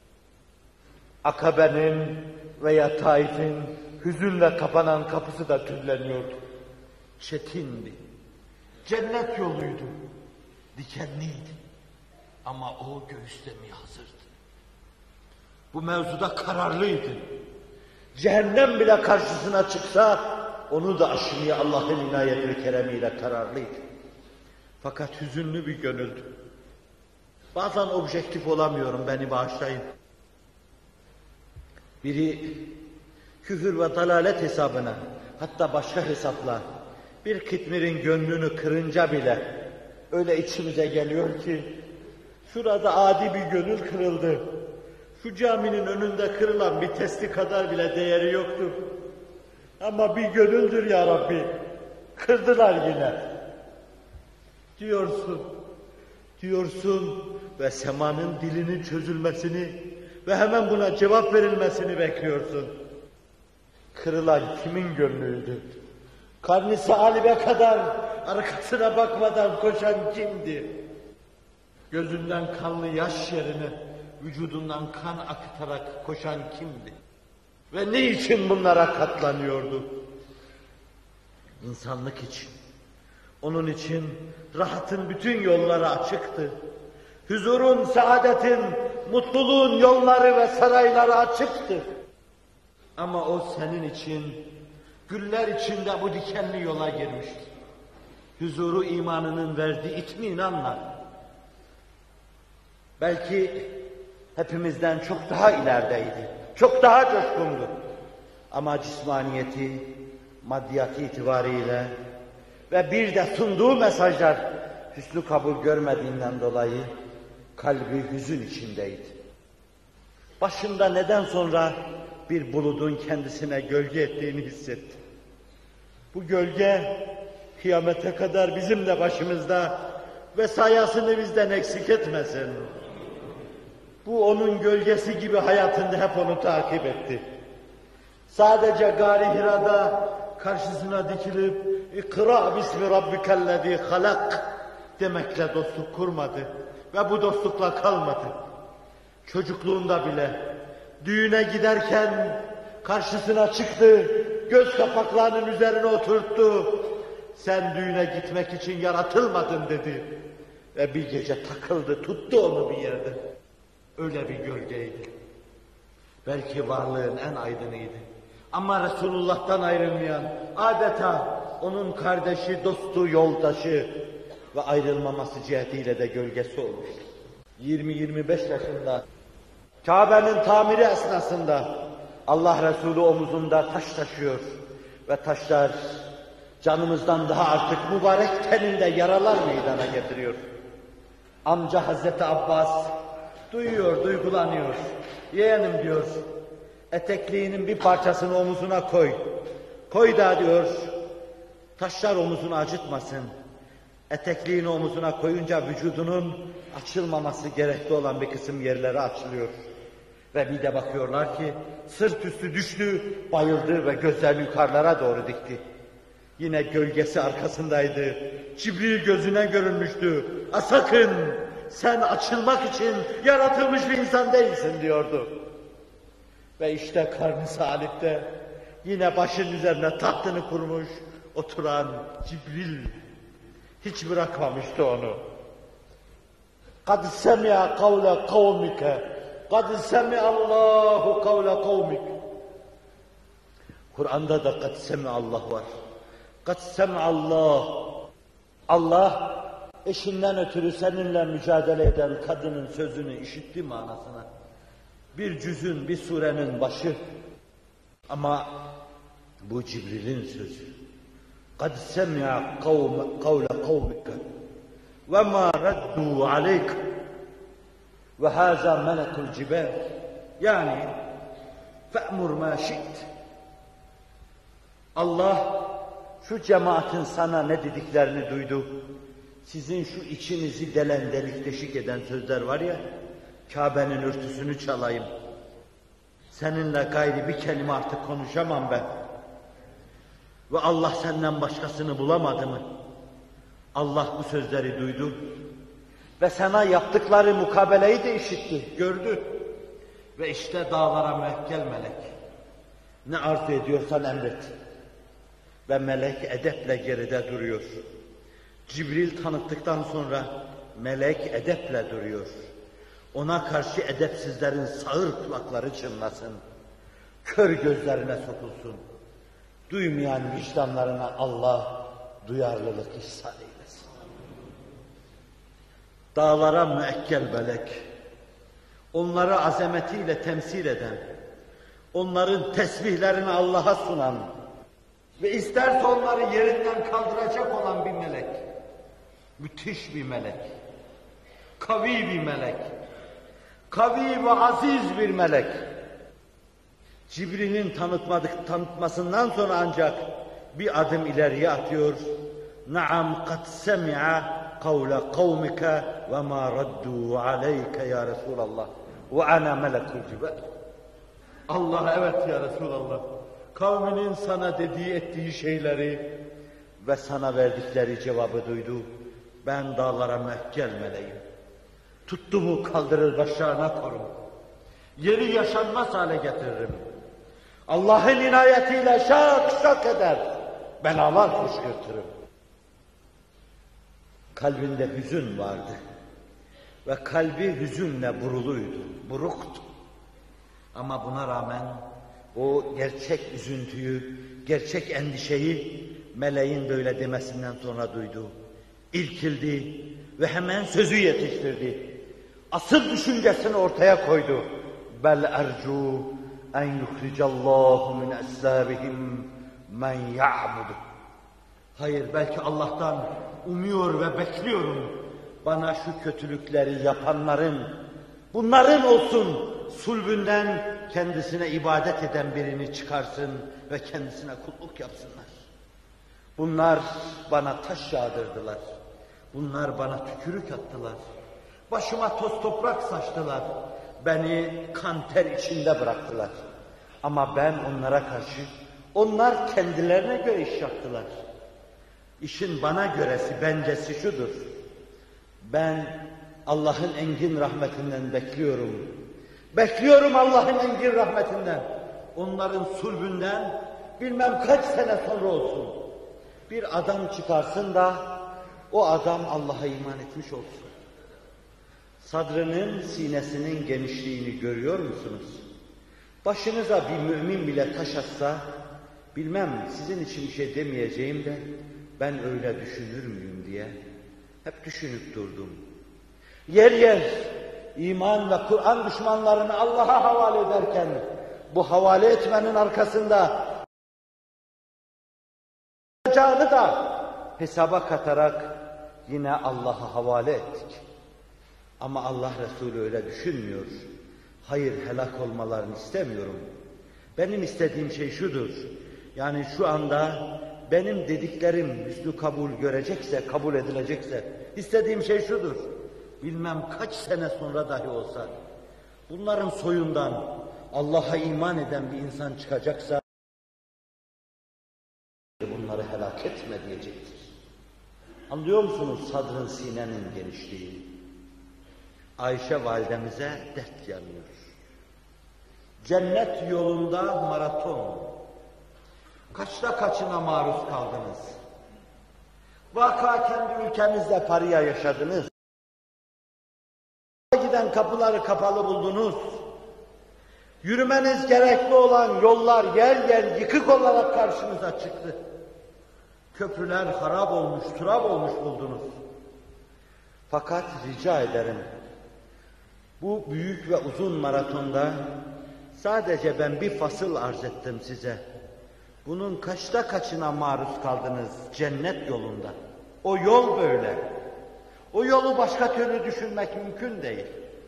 Akabe'nin veya Taif'in hüzünle kapanan kapısı da tülleniyordu. Çetindi. Cennet yoluydu. Dikenliydi. Ama o göğüslemeye hazırdı. Bu mevzuda kararlıydı. Cehennem bile karşısına çıksa onu da aşmaya Allah'ın inayet ve keremiyle kararlıydı. Fakat hüzünlü bir gönüldü. Bazen objektif olamıyorum, beni bağışlayın. Biri küfür ve dalalet hesabına, hatta başka hesapla bir kitmirin gönlünü kırınca bile öyle içimize geliyor ki şurada adi bir gönül kırıldı. Şu caminin önünde kırılan bir testi kadar bile değeri yoktur. Ama bir gönüldür ya Rabbi. Kırdılar yine. Diyorsun, diyorsun ve semanın dilinin çözülmesini ve hemen buna cevap verilmesini bekliyorsun. Kırılan kimin gönlüydü? Karn-ı Salibe kadar arkasına bakmadan koşan kimdi? Gözünden kanlı yaş yerine vücudundan kan akıtarak koşan kimdi? Ve ne için bunlara katlanıyordu? İnsanlık için. Onun için rahatın bütün yolları açıktı. Huzurun, saadetin, mutluluğun yolları ve sarayları açıktı. Ama o senin için, güller içinde bu dikenli yola girmişti. Huzuru imanının verdiği itminanla. Belki hepimizden çok daha ilerideydi, çok daha coşkundu. Ama cismaniyeti, maddiyatı itibariyle ve bir de sunduğu mesajlar hüsnü kabul görmediğinden dolayı kalbi hüzün içindeydi. Başında neden sonra bir buludun kendisine gölge ettiğini hissetti. Bu gölge kıyamete kadar bizim de başımızda ve sayasını bizden eksik etmesin. Bu onun gölgesi gibi hayatında hep onu takip etti. Sadece Gâr-ı Hira'da karşısına dikilip "İkra bismi rabbikellezî halak" demekle dostluk kurmadı ve bu dostlukla kalmadı. Çocukluğunda bile düğüne giderken karşısına çıktı, göz kapaklarının üzerine oturttu. "Sen düğüne gitmek için yaratılmadın" dedi. Ve bir gece takıldı, tuttu onu bir yerde. Öyle bir gölgeydi. Belki varlığın en aydınıydı. Ama Resulullah'tan ayrılmayan, adeta onun kardeşi, dostu, yoldaşı ve ayrılmaması cihetiyle de gölgesi olmuştu. yirmi yirmi beş yaşında Kabe'nin tamiri esnasında Allah Resulü omuzunda taş taşıyor ve taşlar canımızdan daha artık mübarek teninde yaralar meydana getiriyor. Amca Hazreti Abbas duyuyor, duygulanıyor. Yeğenim diyor, etekliğinin bir parçasını omuzuna koy. Koy da diyor, taşlar omuzunu acıtmasın. Etekliğini omuzuna koyunca vücudunun açılmaması gerekli olan bir kısım yerleri açılıyor. Ve bir de bakıyorlar ki sırt üstü düştü, bayıldı ve gözlerini yukarılara doğru dikti. Yine gölgesi arkasındaydı. Cibril gözüne görünmüştü. "A sakın, sen açılmak için yaratılmış bir insan değilsin" diyordu. Ve işte karnı salipte yine başın üzerine tahtını kurmuş oturan Cibril hiç bırakmamıştı onu. "Kad semi'a kavle kavmike, kad semi'allahu kavle kavmik." Kur'an'da da kad semi'allah var. Kad semi'allah. Allah eşinden ötürü seninle mücadele eden kadının sözünü işitti manasına. Bir cüzün, bir surenin başı. Ama bu Cibril'in sözü. قَدْ سَمِعَ قَوْلَ قَوْمِكَ وَمَا رَدُّوا عَلَيْكَ وَهَذَا مَلَكُ الْجِبَالِ. Yani فَأْمُرْ مَا شِئْتِ. Allah şu cemaatin sana ne dediklerini duydu. Sizin şu içinizi delen, delik deşik eden sözler var ya, Kabe'nin örtüsünü çalayım. Seninle gayri bir kelime artık konuşamam ben. Ve Allah senden başkasını bulamadı mı? Allah bu sözleri duydu. Ve sana yaptıkları mukabeleyi de işitti, gördü. Ve işte dağlara müekkel melek. Ne arzu ediyorsan emret. Ve melek edeple geride duruyor. Cibril tanıttıktan sonra melek edeple duruyor. Ona karşı edepsizlerin sağır kulakları çınlasın. Kör gözlerine sokulsun. Duymayan vicdanlarına Allah duyarlılık ihsan eylesin. Dağlara müekkel melek, onları azametiyle temsil eden, onların tesbihlerini Allah'a sunan ve isterse onları yerinden kaldıracak olan bir melek, müthiş bir melek, kavi bir melek, kavi ve aziz bir melek. Cibril'in tanıtmadık, tanıtmasından sonra ancak bir adım ileriye atıyor. Naam kad semi'a kavle kavmike ve ma raddu aleyke ya Resulallah ve ana melekul cibal. Allah evet ya Resulallah. Kavminin sana dediği ettiği şeyleri ve sana verdikleri cevabı duydu. Ben dağlara müekkel meleğim. Tuttu mu kaldırır başlarına korum. Yeri yaşanmaz hale getiririm. Allah'ın inayetiyle şak şak eder. Belalar fışkırtırım. Kalbinde hüzün vardı. Ve kalbi hüzünle buruluydu, buruktu. Ama buna rağmen o gerçek üzüntüyü, gerçek endişeyi meleğin böyle demesinden sonra duydu. İrkildi ve hemen sözü yetiştirdi. Asıl düşüncesini ortaya koydu. Bel ercu en yuhricallahu min eslâbihim men ya'budu. Hayır, belki Allah'tan umuyor ve bekliyorum. Bana şu kötülükleri yapanların, bunların olsun, sulbünden kendisine ibadet eden birini çıkarsın ve kendisine kulluk yapsınlar. Bunlar bana taş yağdırdılar. Bunlar bana tükürük attılar. Başıma toz toprak saçtılar. Beni kan ter içinde bıraktılar. Ama ben onlara karşı, onlar kendilerine göre iş yaptılar. İşin bana göresi, bencesi şudur. Ben Allah'ın engin rahmetinden bekliyorum. Bekliyorum Allah'ın engin rahmetinden. Onların sulbünden bilmem kaç sene sonra olsun. Bir adam çıkarsın da o adam Allah'a iman etmiş olsun. Sadrının, sinesinin genişliğini görüyor musunuz? Başınıza bir mümin bile taş atsa, bilmem sizin için bir şey demeyeceğim de ben öyle düşünür müyüm diye hep düşünüp durdum. Yer yer iman ve Kur'an düşmanlarını Allah'a havale ederken bu havale etmenin arkasında canı da hesaba katarak yine Allah'a havale ettik. Ama Allah Resulü öyle düşünmüyor. Hayır, helak olmalarını istemiyorum. Benim istediğim şey şudur. Yani şu anda benim dediklerim hüsnü kabul görecekse, kabul edilecekse, istediğim şey şudur. Bilmem kaç sene sonra dahi olsa, bunların soyundan Allah'a iman eden bir insan çıkacaksa, bunları helak etme diyecektir. Anlıyor musunuz sadrın sinenin genişliği? Ayşe validemize dert yanıyor. Cennet yolunda maraton. Kaçta kaçına maruz kaldınız? Vaka kendi ülkenizde paraya yaşadınız. Giden kapıları kapalı buldunuz. Yürümeniz gerekli olan yollar yer yer yıkık olarak karşınıza çıktı. Köprüler harap olmuş, turap olmuş buldunuz. Fakat rica ederim, bu büyük ve uzun maratonda sadece ben bir fasıl arz ettim size. Bunun kaçta kaçına maruz kaldınız cennet yolunda? O yol böyle. O yolu başka türlü düşünmek mümkün değil.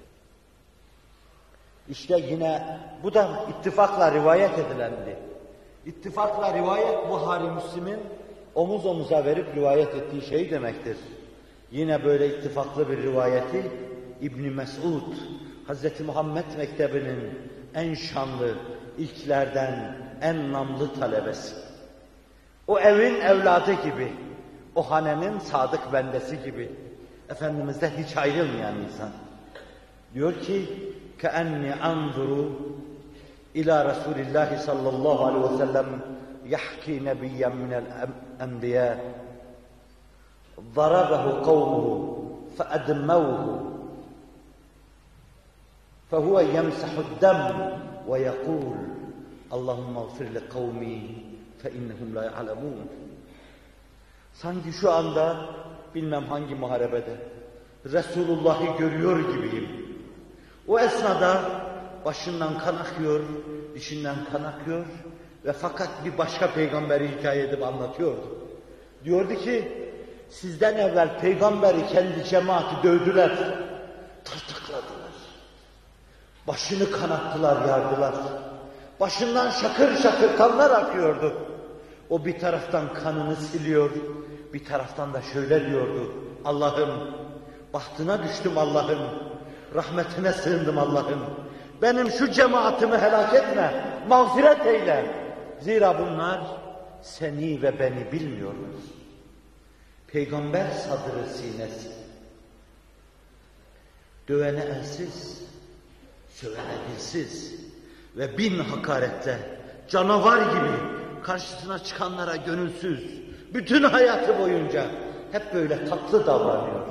İşte yine bu da ittifakla rivayet edilendi. İttifakla rivayet Buhari Müslim'in omuz omuza verip rivayet ettiği şey demektir. Yine böyle ittifaklı bir rivayeti İbn Mes'ud, Hazreti Muhammed Mektebi'nin en şanlı, ilklerden en namlı talebesi. O evin evladı gibi, o hanenin sadık bendesi gibi, Efendimiz'den hiç ayrılmayan insan. Diyor ki, كَأَنِّ أَنْظُرُ إِلَى رَسُولِ اللّٰهِ sallallahu aleyhi ve sellem يَحْكِي نَبِيًّا مِنَ الْأَنْبِيَاءِ ضَرَبَهُ قَوْمُهُ فَأَدْمَوْهُ فَهُوَ يَمْسَحُ الدَّمْ وَيَقُولُ اللّٰهُمَّ اغْفِرْ لِقَوْمِي فَاِنَّهُمْ لَا يَعْلَمُونَ. Sanki şu anda bilmem hangi muharebede Resulullah'ı görüyor gibiyim. O esnada başından kan akıyor, dişinden kan akıyor ve fakat bir başka peygamberi hikaye edip anlatıyordu. Diyordu ki, sizden evvel peygamberi kendi cemaati dövdüler, tırtıkladılar. Başını kanattılar, yardılar. Başından şakır şakır kanlar akıyordu. O bir taraftan kanını siliyor, bir taraftan da şöyle diyordu: Allah'ım, bahtına düştüm Allah'ım, rahmetine sığındım Allah'ım. Benim şu cemaatimi helak etme, mağfiret eyle. Zira bunlar seni ve beni bilmiyorlar. Peygamber sadrı sinesi. Dövene elsiz, sövene dilsiz ve bin hakarette canavar gibi karşısına çıkanlara gönülsüz, bütün hayatı boyunca hep böyle tatlı davranıyor.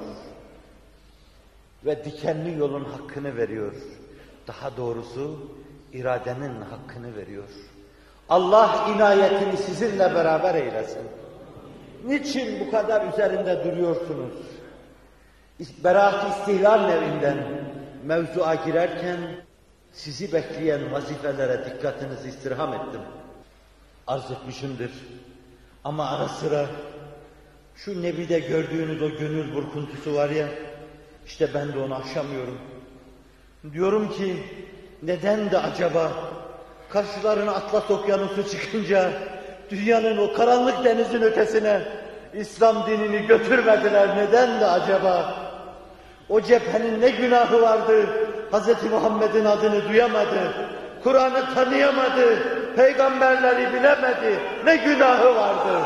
Ve dikenli yolun hakkını veriyor. Daha doğrusu iradenin hakkını veriyor. Allah inayetini sizinle beraber eylesin. Niçin bu kadar üzerinde duruyorsunuz? Beraat-ı İstihlal nevinden mevzuya girerken sizi bekleyen vazifelere dikkatinizi istirham ettim. Arz etmişimdir. Ama ara sıra şu Nebi'de gördüğünüz o gönül burkuntusu var ya, işte ben de onu aşamıyorum. Diyorum ki, neden de acaba karşılarına Atlas Okyanusu çıkınca dünyanın o karanlık denizin ötesine İslam dinini götürmediler, neden de acaba? O cephenin ne günahı vardı? Hazreti Muhammed'in adını duyamadı, Kur'an'ı tanıyamadı, peygamberleri bilemedi, ne günahı vardı?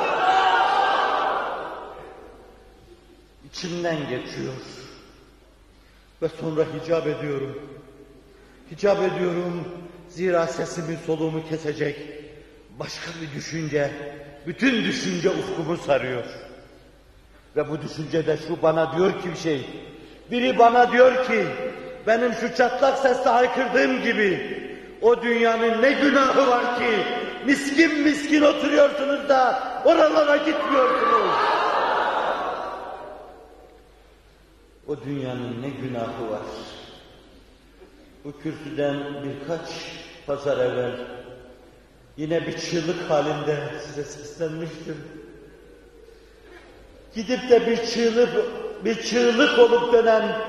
İçimden geçiyor. Ve sonra hicap ediyorum. Hicap ediyorum, zira sesimi soluğumu kesecek başka bir düşünce, bütün düşünce ufkumu sarıyor. Ve bu düşünce de şu bana diyor ki bir şey, biri bana diyor ki, benim şu çatlak sesle haykırdığım gibi, o dünyanın ne günahı var ki, miskin miskin oturuyorsunuz da oralara gitmiyorsunuz. O dünyanın ne günahı var. Bu kürsüden birkaç pazar evvel yine bir çığlık halinde size seslenmiştim. Gidip de bir çığlık, bir çığlık olup dönen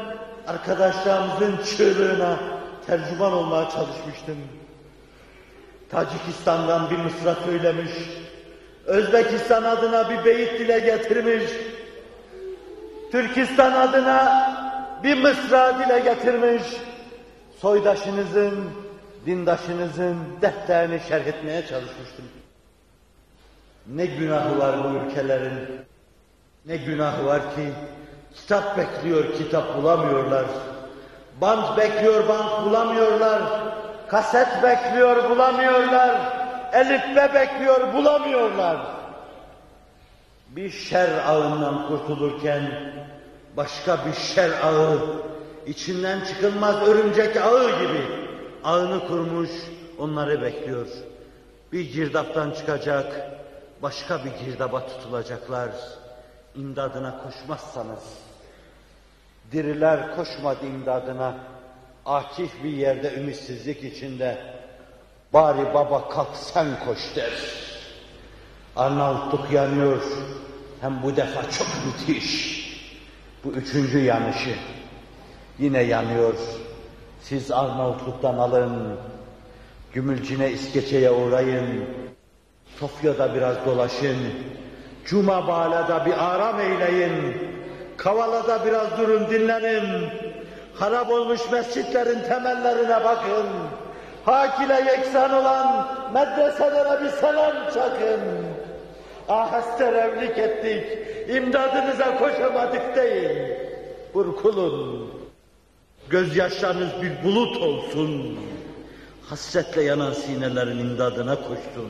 arkadaşlarımızın çığlığına tercüman olmaya çalışmıştım. Tacikistan'dan bir mısra söylemiş, Özbekistan adına bir beyit dile getirmiş, Türkistan adına bir mısra dile getirmiş, soydaşınızın, dindaşınızın dertlerini şerh etmeye çalışmıştım. Ne günahı var bu ülkelerin, ne günahı var ki kitap bekliyor, kitap bulamıyorlar. Band bekliyor, band bulamıyorlar. Kaset bekliyor, bulamıyorlar. Elifbe bekliyor, bulamıyorlar. Bir şer ağından kurtulurken başka bir şer ağı, içinden çıkılmaz örümcek ağı gibi ağını kurmuş, onları bekliyor. Bir girdaptan çıkacak, başka bir girdaba tutulacaklar. İmdadına koşmazsanız, diriler koşmadı imdadına, akif bir yerde ümitsizlik içinde, bari baba kalk sen koş der. Arnavutluk yanıyor, hem bu defa çok müthiş. Bu üçüncü yanışı, yine yanıyor. Siz Arnavutluk'tan alın, Gümülcine İskeçe'ye uğrayın, Sofya'da biraz dolaşın, Cuma Bağla'da bir aram eyleyin, Kavala'da biraz durun dinlenin, harap olmuş mescitlerin temellerine bakın, hak ile yeksan olan medreselere bir selam çakın. Aheste revlik ettik, imdadınıza koşamadık değil, burkulun, gözyaşlarınız bir bulut olsun, hasretle yanan sinelerin imdadına koşsun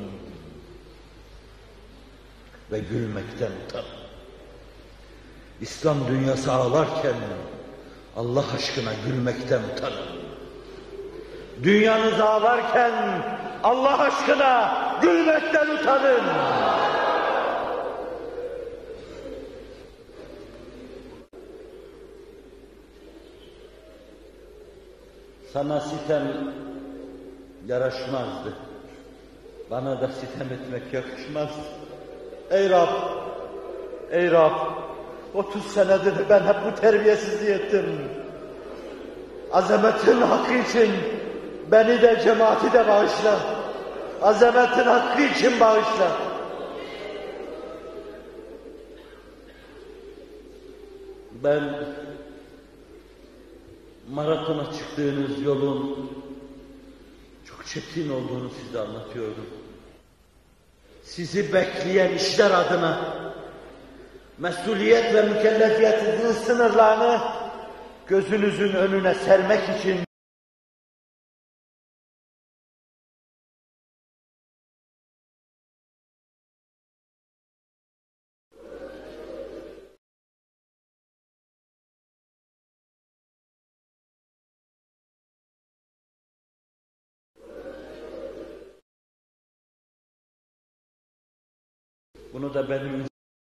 ve gülmekten utan. İslam dünyası ağlarken Allah aşkına gülmekten utanın. Dünyanız ağlarken Allah aşkına gülmekten utanın. Sana sitem yaraşmazdı. Bana da sitem etmek yakışmaz. Ey Rab, ey Rab, otuz senedir ben hep bu terbiyesizliği ettim. Azametin hakkı için beni de cemaati de bağışla. Azametin hakkı için bağışla. Ben maratona çıktığınız yolun çok çetin olduğunu size anlatıyorum. Sizi bekleyen işler adına mesuliyet ve mükellefiyetinizin sınırlarını gözünüzün önüne sermek için bunu da benim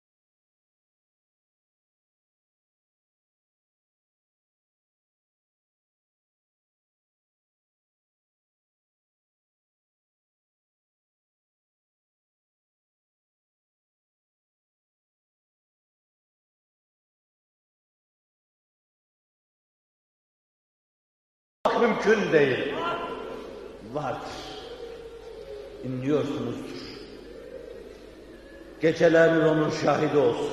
mümkün değil. Vardır. İnliyorsunuzdur. Geceler onun şahidi olsun.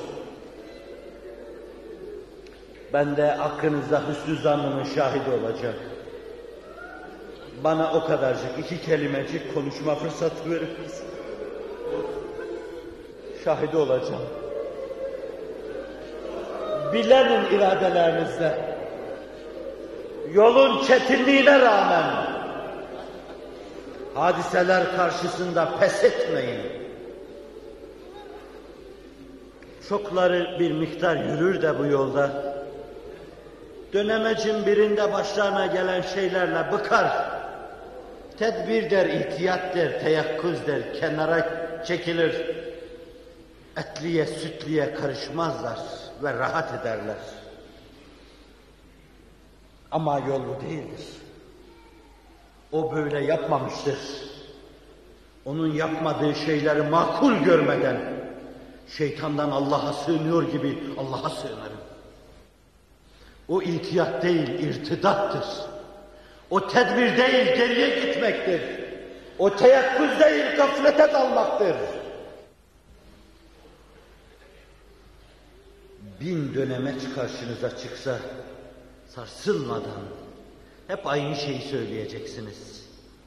Ben de hakkınızda hüsnü zannımın şahidi olacak. Bana o kadarcık, iki kelimecik konuşma fırsatı verir misin? Şahidi olacağım. Bilenin iradelerinizle, yolun çetinliğine rağmen hadiseler karşısında pes etmeyin. Çokları bir miktar yürür de bu yolda, dönemecin birinde başlarına gelen şeylerle bıkar. Tedbir der, ihtiyat der, teyakkuz der, kenara çekilir. Etliye, sütliye karışmazlar ve rahat ederler. Ama yol bu değildir. O böyle yapmamıştır. Onun yapmadığı şeyleri makul görmeden, şeytandan Allah'a sığınıyor gibi Allah'a sığınırım. O itiyat değil, irtidattır. O tedbir değil, geriye gitmektir. O teyakkuz değil, gaflete dalmaktır. Bin dönemeç karşınıza çıksa, sarsılmadan hep aynı şeyi söyleyeceksiniz.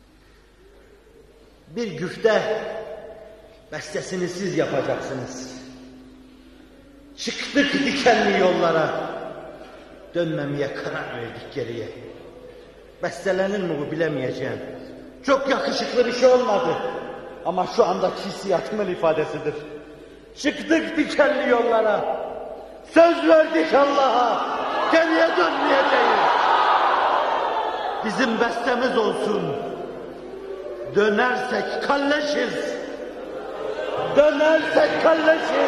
Bir güfte bestesini siz yapacaksınız. Çıktık dikenli yollara, dönmemeye karar verdik geriye. Bestelenir mi bu bilemeyeceğim. Çok yakışıklı bir şey olmadı. Ama şu andaki hissiyatımın ifadesidir. Çıktık dikenli yollara, söz verdik Allah'a, geriye dönmeyeceğiz. Bizim bestemiz olsun. Dönersek kalleşiz. Dönersek kalleşiz.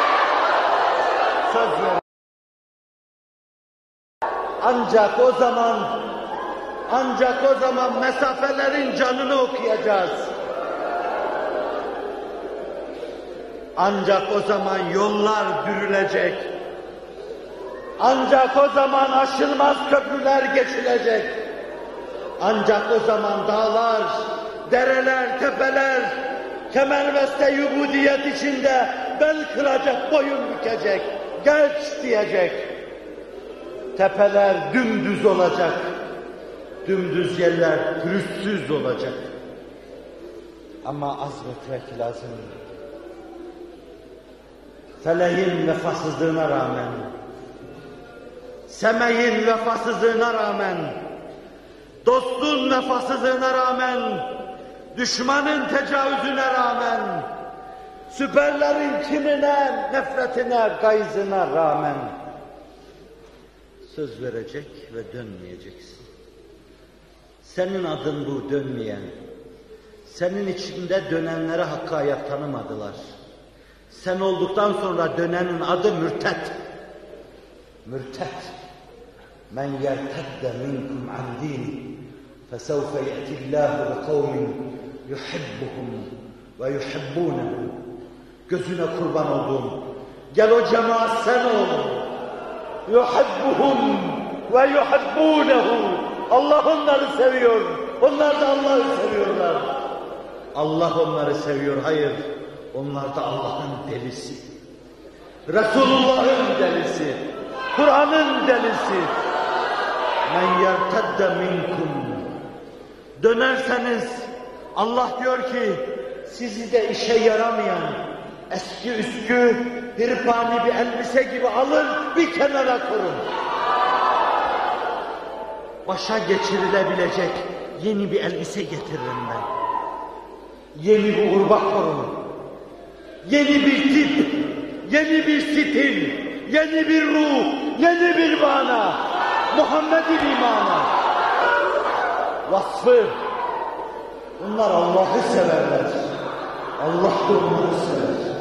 Söz ver. Ancak o zaman, ancak o zaman mesafelerin canını okuyacağız. Ancak o zaman yollar dürülecek. Ancak o zaman aşılmaz köprüler geçilecek. Ancak o zaman dağlar, dereler, tepeler, kemerveste yubudiyet içinde bel kıracak, boyun bükecek, geç diyecek. Tepeler dümdüz olacak, dümdüz yerler pürüzsüz olacak. Ama azmetmek lazım. Feleğin vefasızlığına rağmen, semeyin vefasızlığına rağmen, dostun vefasızlığına rağmen, düşmanın tecavüzüne rağmen, süperlerin kinine, nefretine, gayzına rağmen söz verecek ve dönmeyeceksin. Senin adın bu, dönmeyen. Senin içinde dönenlere hakkı ayak tanımadılar. Sen olduktan sonra dönenin adı mürted. Mürted. Men yertedde minkum an dini fesevfe ye'tillâhu bi kavmin yuhibbuhum ve yuhibbunehu. Gözüne kurban olduğum, gel o cemaat sen ol. Yuhibbuhum ve yuhibbunehu. Allah onları seviyor, onlar da Allah'ı seviyorlar. Allah onları seviyor, hayır, onlar da Allah'ın delisi. Resulullah'ın delisi, Kur'an'ın delisi. Men yertedde minkum. Dönerseniz Allah diyor ki sizi de işe yaramayan eski üskü, hırpani bir elbise gibi alın bir kenara kurun. Başa geçirilebilecek yeni bir elbise getiririm ben. Yeni bir urba korun. Yeni bir tip, yeni bir stil, yeni bir ruh, yeni bir mana. Muhammed'i bir mana. Vasfı. Bunlar Allah'ı severler. Allah da onları sever.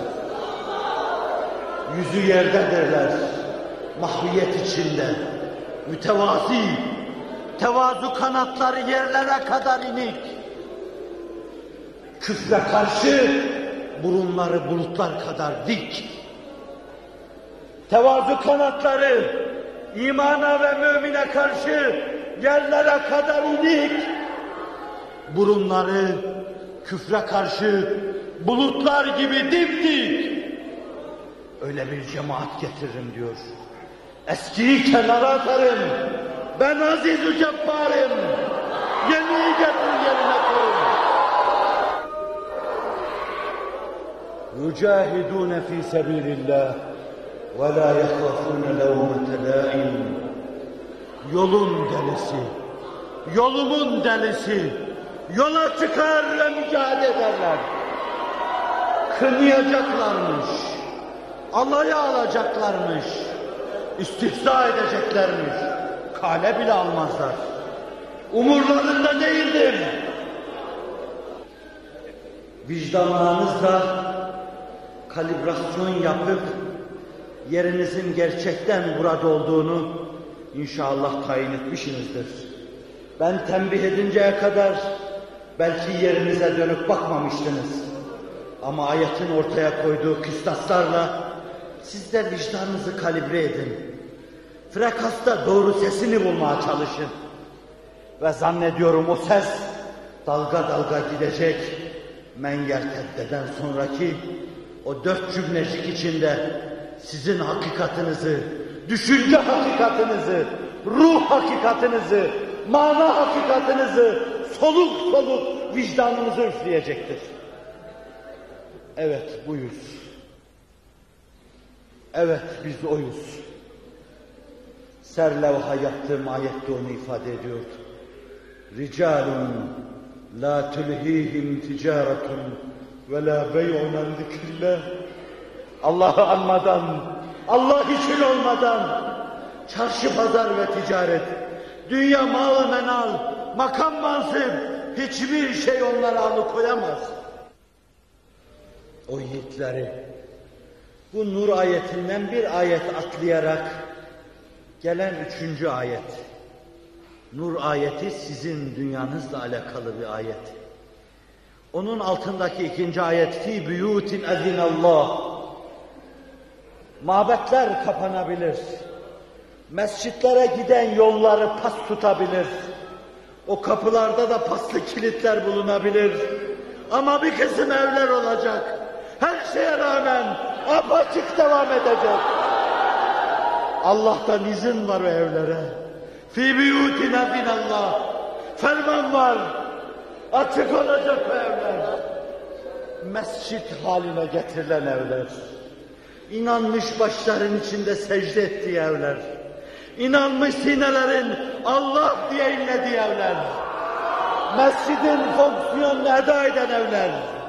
Yüzü yerde derler. Mahviyet içinde. Mütevazi. Tevazu kanatları yerlere kadar inik. Küfre karşı burunları bulutlar kadar dik. Tevazu kanatları imana ve mümine karşı yerlere kadar inik. Burunları küfre karşı bulutlar gibi dimdik. Öyle bir cemaat getiririm diyor. Eskiyi kenara atarım. Ben aziz-ü cebbarım. Yeniyi getir yerine koy. Yücahidûne fî sebîlillâh ve lâ yehâfûne levmete lâim. Yolun delisi, yolumun delisi, yola çıkar ve mücadele ederler. Kınayacaklarmış, alaya alacaklarmış, istihza edeceklermiş, kale bile almazlar. Umurlarında değildir. Vicdanlarınızla kalibrasyon yapıp yerinizin gerçekten burada olduğunu İnşallah tayin etmişsinizdir. Ben tembih edinceye kadar belki yerinize dönüp bakmamıştınız. Ama ayetin ortaya koyduğu kıstaslarla siz de vicdanınızı kalibre edin. frekansta doğru sesini bulmaya çalışın. Ve zannediyorum o ses dalga dalga gidecek. Men yerteddeden sonraki o dört cümlecik içinde sizin hakikatinizi, düşünce hakikatinizi, ruh hakikatinizi, mana hakikatinizi, soluk soluk vicdanınızı üfleyecektir. Evet buyuz. Evet biz oyuz. Serlevha yaptığım ayette onu ifade ediyordu. Ricalun la tulhihim ticaretun ve la bey'un an zikrillah. Allah'ı anmadan, Allah için olmadan çarşı pazar ve ticaret, dünya malı menal, makam mansıp hiçbir şey onları alıkoyamaz. O yiğitleri bu nur ayetinden bir ayet atlayarak gelen üçüncü ayet. Nur ayeti sizin dünyanızla alakalı bir ayet. Onun altındaki ikinci ayet fi buyutin azinallah. Mabetler kapanabilir. Mescitlere giden yolları pas tutabilir. O kapılarda da paslı kilitler bulunabilir. Ama bir kısım evler olacak. Her şeye rağmen apaçık devam edecek. Allah'tan izin var o evlere. Fî biyûtina binallah. Ferman var. Açık olacak o evler. Mescit haline getirilen evler. İnanmış başların içinde secde ettiği evler. İnanmış sinelerin Allah diye inlediği evler. Mescidin fonksiyonunu eda eden evler.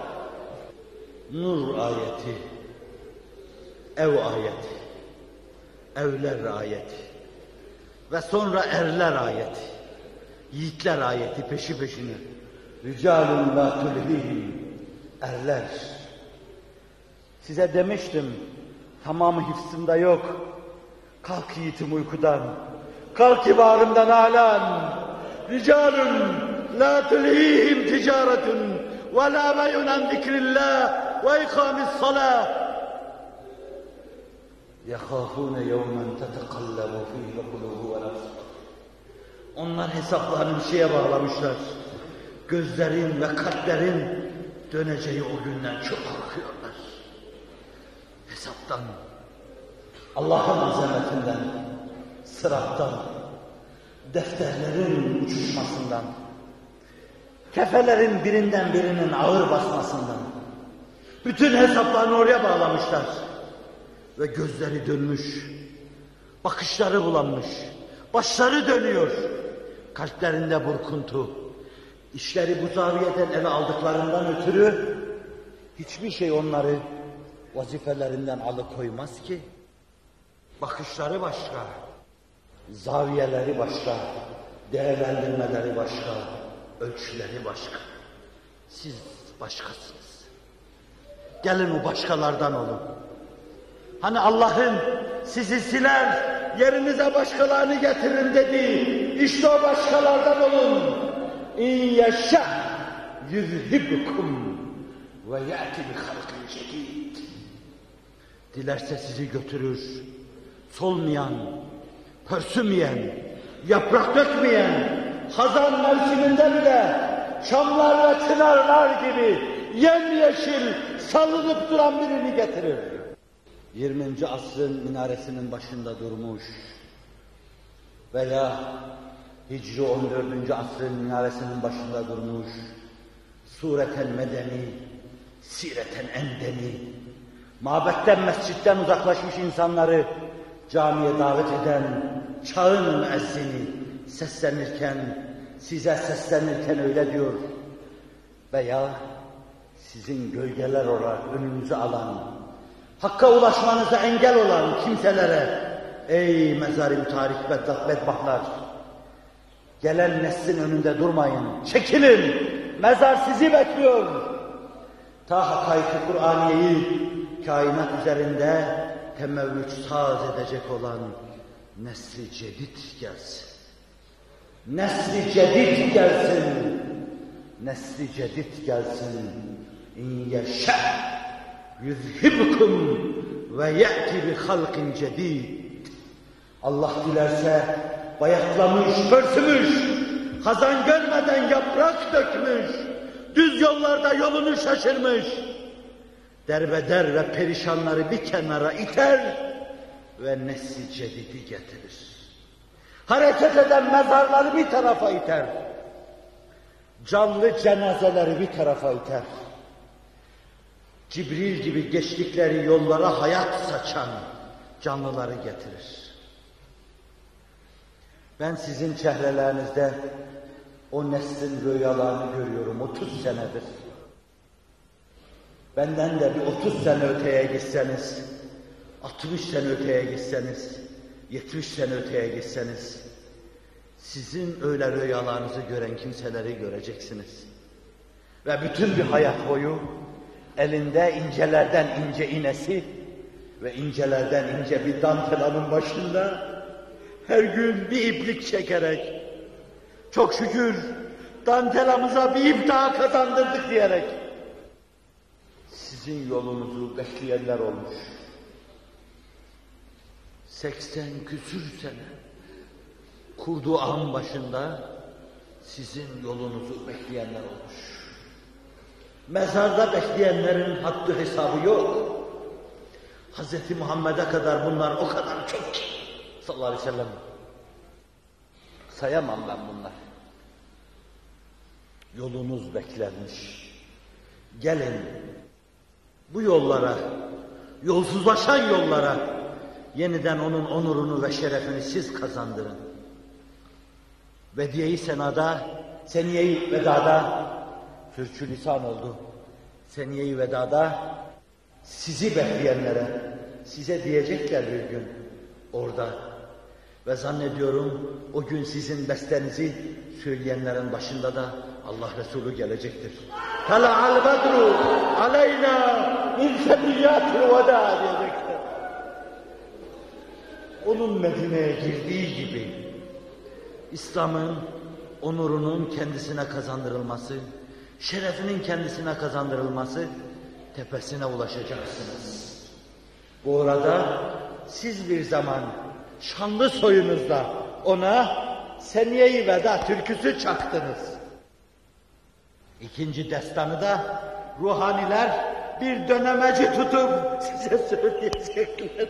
Nur ayeti. Ev ayeti. Evler ayeti ve sonra erler ayeti, yiğitler ayeti peşi peşine. Ricalun la tulhihim, erler. Size demiştim, tamamı hifzimde yok. Kalk yiğitim uykudan, kalk ibarımdan alan. Ricalun la tulhihim ticaretun ve la bey'un an zikrillah ve ikamis salah. يَخَافُونَ يَوْمًا تَتَقَلَّبُ فِيهِ الْقُلُوبُ وَالْأَبْصَارُ. Onlar hesaplarını bir şeye bağlamışlar. Gözlerin ve kalplerin döneceği o günden çok korkuyorlar. Hesaptan, Allah'ın azametinden, sırattan, defterlerin uçuşmasından, kefelerin birinden birinin ağır basmasından, bütün hesaplarını oraya bağlamışlar. Ve gözleri dönmüş, bakışları bulanmış, başları dönüyor, kalplerinde burkuntu. İşleri bu zaviyeden ele aldıklarından ötürü hiçbir şey onları vazifelerinden alıkoymaz ki. Bakışları başka, zaviyeleri başka, değerlendirmeleri başka, ölçüleri başka. Siz başkasınız. Gelin o başkalardan olun. Hani Allah'ın sizi siler, yerinize başkalarını getirin dediği, işte o başkalardan olun. İn yeşâ yuzhibkum ve ya'ti bi halqin cedid. Dilerse sizi götürür, solmayan, pörsümeyen, yaprak dökmeyen, hazan mevsiminde bile çamlar ve çınarlar gibi yemyeşil salınıp duran birini getirir. yirminci asrın minaresinin başında durmuş veya Hicri on dördüncü asrın minaresinin başında durmuş, sureten medeni, sireten endeni, mabetten, mescitten uzaklaşmış insanları camiye davet eden çağın müezzini seslenirken, size seslenirken öyle diyor. Veya sizin gölgeler olarak önünüzü alan, Hakka ulaşmanıza engel olan kimselere, ey mezar-ı tarih bedbahtlar, gelen neslin önünde durmayın, çekilin, mezar sizi bekliyor. Ta hakaik-i Kur'aniyeyi kainat üzerinde temevvüç saz edecek olan nesli cedid gelsin. Nesli cedid gelsin. Nesli cedid gelsin. İn yeşâ yuzhibkum ve ye'ti bi halqin cedid. Allah dilerse bayaklamış, pörsümüş, hazan görmeden yaprak dökmüş, düz yollarda yolunu şaşırmış, derbeder ve perişanları bir kenara iter ve nesli cedidi getirir. Hareket eden mezarları bir tarafa iter, canlı cenazeleri bir tarafa iter. Cibril gibi geçtikleri yollara hayat saçan canlıları getirir. Ben sizin çehrelerinizde o neslin rüyalarını görüyorum otuz senedir. Benden de bir otuz sene öteye gitseniz, altmış sene öteye gitseniz, yetmiş sene öteye gitseniz, sizin öyle rüyalarınızı gören kimseleri göreceksiniz. Ve bütün bir hayat boyu elinde incelerden ince inesi ve incelerden ince bir dantelanın başında her gün bir iplik çekerek, çok şükür dantelamıza bir ip daha kazandırdık diyerek sizin yolunuzu bekleyenler olmuş. seksen küsür sene kurduğu ağın başında sizin yolunuzu bekleyenler olmuş. Mezarda bekleyenlerin haddi hesabı yok. Hazreti Muhammed'e kadar bunlar o kadar çok ki sallallahu aleyhi ve sellem. Sayamam ben bunlar. Yolunuz beklenmiş. Gelin bu yollara, yolsuzlaşan yollara yeniden onun onurunu ve şerefini siz kazandırın. Vediye-i senada, seniye-i vedada sürçü lisan oldu. Seniye-i vedada sizi bekleyenlere, size diyecekler bir gün orada. Ve zannediyorum o gün sizin bestenizi söyleyenlerin başında da Allah Resulü gelecektir. Tala'al bedru aleyna min sebiyyatil veda diyecekler. Onun Medine'ye girdiği gibi İslam'ın onurunun kendisine kazandırılması, şerefinin kendisine kazandırılması tepesine ulaşacaksınız. Bu arada siz bir zaman şanlı soyunuzda ona Seniye-i Veda türküsü çaktınız. İkinci destanı da ruhaniler bir dönemeci tutup size söyleyecekler.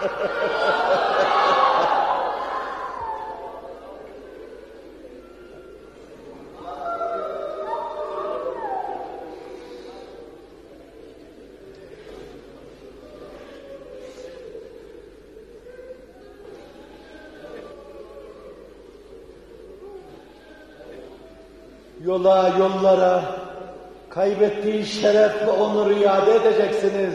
Yola, yollara, kaybettiği şeref ve onuru iade edeceksiniz.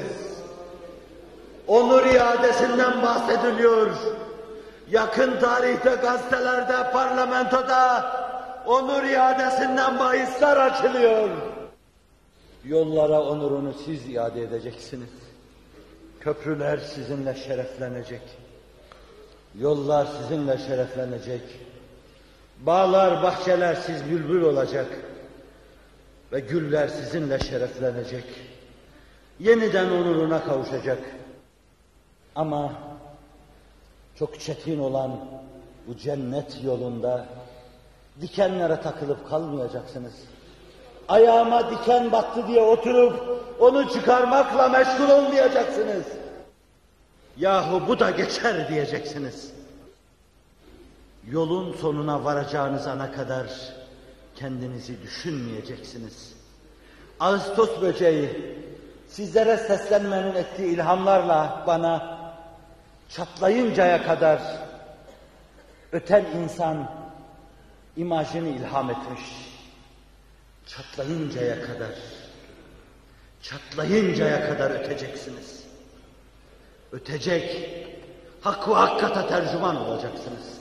Onur iadesinden bahsediliyor. Yakın tarihte gazetelerde, parlamentoda onur iadesinden bahisler açılıyor. Yollara onurunu siz iade edeceksiniz. Köprüler sizinle şereflenecek. Yollar sizinle şereflenecek. Bağlar, bahçeler siz bülbül olacak ve güller sizinle şereflenecek. Yeniden onuruna kavuşacak. Ama çok çetin olan bu cennet yolunda dikenlere takılıp kalmayacaksınız. Ayağıma diken battı diye oturup onu çıkarmakla meşgul olmayacaksınız. Yahu bu da geçer diyeceksiniz. Yolun sonuna varacağınız ana kadar kendinizi düşünmeyeceksiniz. Ağustos böceği sizlere seslenmenin ettiği ilhamlarla bana çatlayıncaya kadar öten insan imajını ilham etmiş. Çatlayıncaya kadar, çatlayıncaya kadar öteceksiniz. Ötecek, hak ve hakikate tercüman olacaksınız.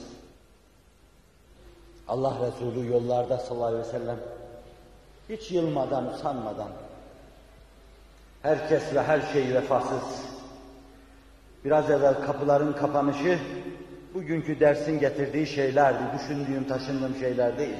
Allah Resulü yollarda sallallahu aleyhi ve sellem hiç yılmadan, usanmadan, herkes ve her şey vefasız. Biraz evvel kapıların kapanışı, bugünkü dersin getirdiği şeylerdi, düşündüğüm, taşındığım şeyler değil.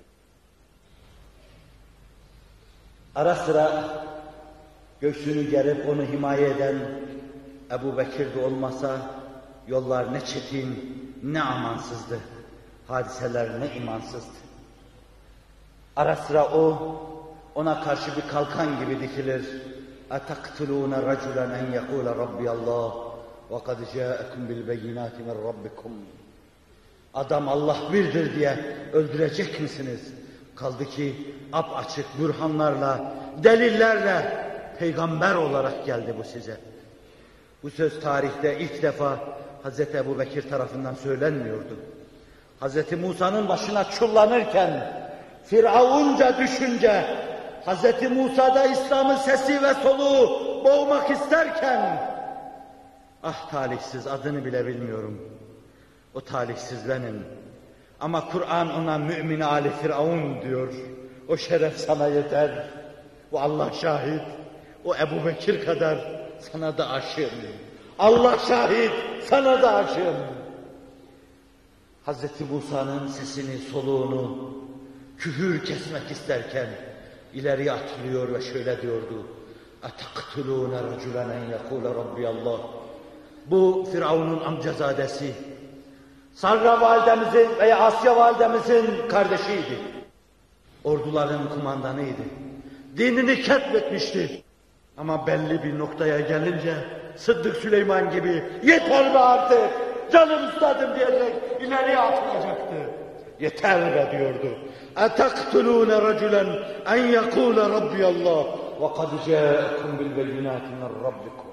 Ara sıra göğsünü gerip onu himaye eden Ebu Bekir de olmasa, Yollar ne çetin, ne amansızdı. Hadiseler ne imansızdı. Ara sıra o, ona karşı bir kalkan gibi dikilir. اَتَقْتُلُونَ رَجُلًا اَنْ يَقُولَ رَبِّيَ اللّٰهِ وَقَدْ جَاءَكُمْ بِالْبَيِّنَاتِ مِنْ رَبِّكُمْ. Adam Allah birdir diye öldürecek misiniz? Kaldı ki apaçık bürhanlarla, delillerle peygamber olarak geldi bu size. Bu söz tarihte ilk defa Hazreti Ebubekir tarafından söylenmiyordu. Hazreti Musa'nın başına çullanırken, Firavunca düşünce, Hazreti Musa'da İslam'ın sesi ve soluğu boğmak isterken, ah talihsiz, adını bile bilmiyorum, o talihsiz benim. Ama Kur'an ona mümin Ali Firavun diyor. O şeref sana yeter. O Allah şahit. O Ebubekir kadar sana da aşığım. Allah şahit, sana da aşığım. Hazreti Musa'nın sesini, soluğunu küfür kesmek isterken ileriye atılıyor ve şöyle diyordu. اَتَقْتُلُونَ رَجُلًا اَنْ يَقُولَ رَبِّيَ اللّٰهِ. Bu Firavun'un amcazadesi, Sarra validemizin veya Asya validemizin kardeşiydi. Orduların kumandanıydı. Dinini ketmetmişti. Ama belli bir noktaya gelince Sıddık Süleyman gibi yeter be artık, canım üstadım diyecek, ileriye atılacaktı. Yeter be diyordu. اَتَقْتُلُونَ رَجُلًا اَنْ يَقُولَ رَبِّيَ اللّٰهِ وَقَدْ جَاءَكُمْ بِالْبَيِّنَاتِ مِنْ رَبِّكُمْ.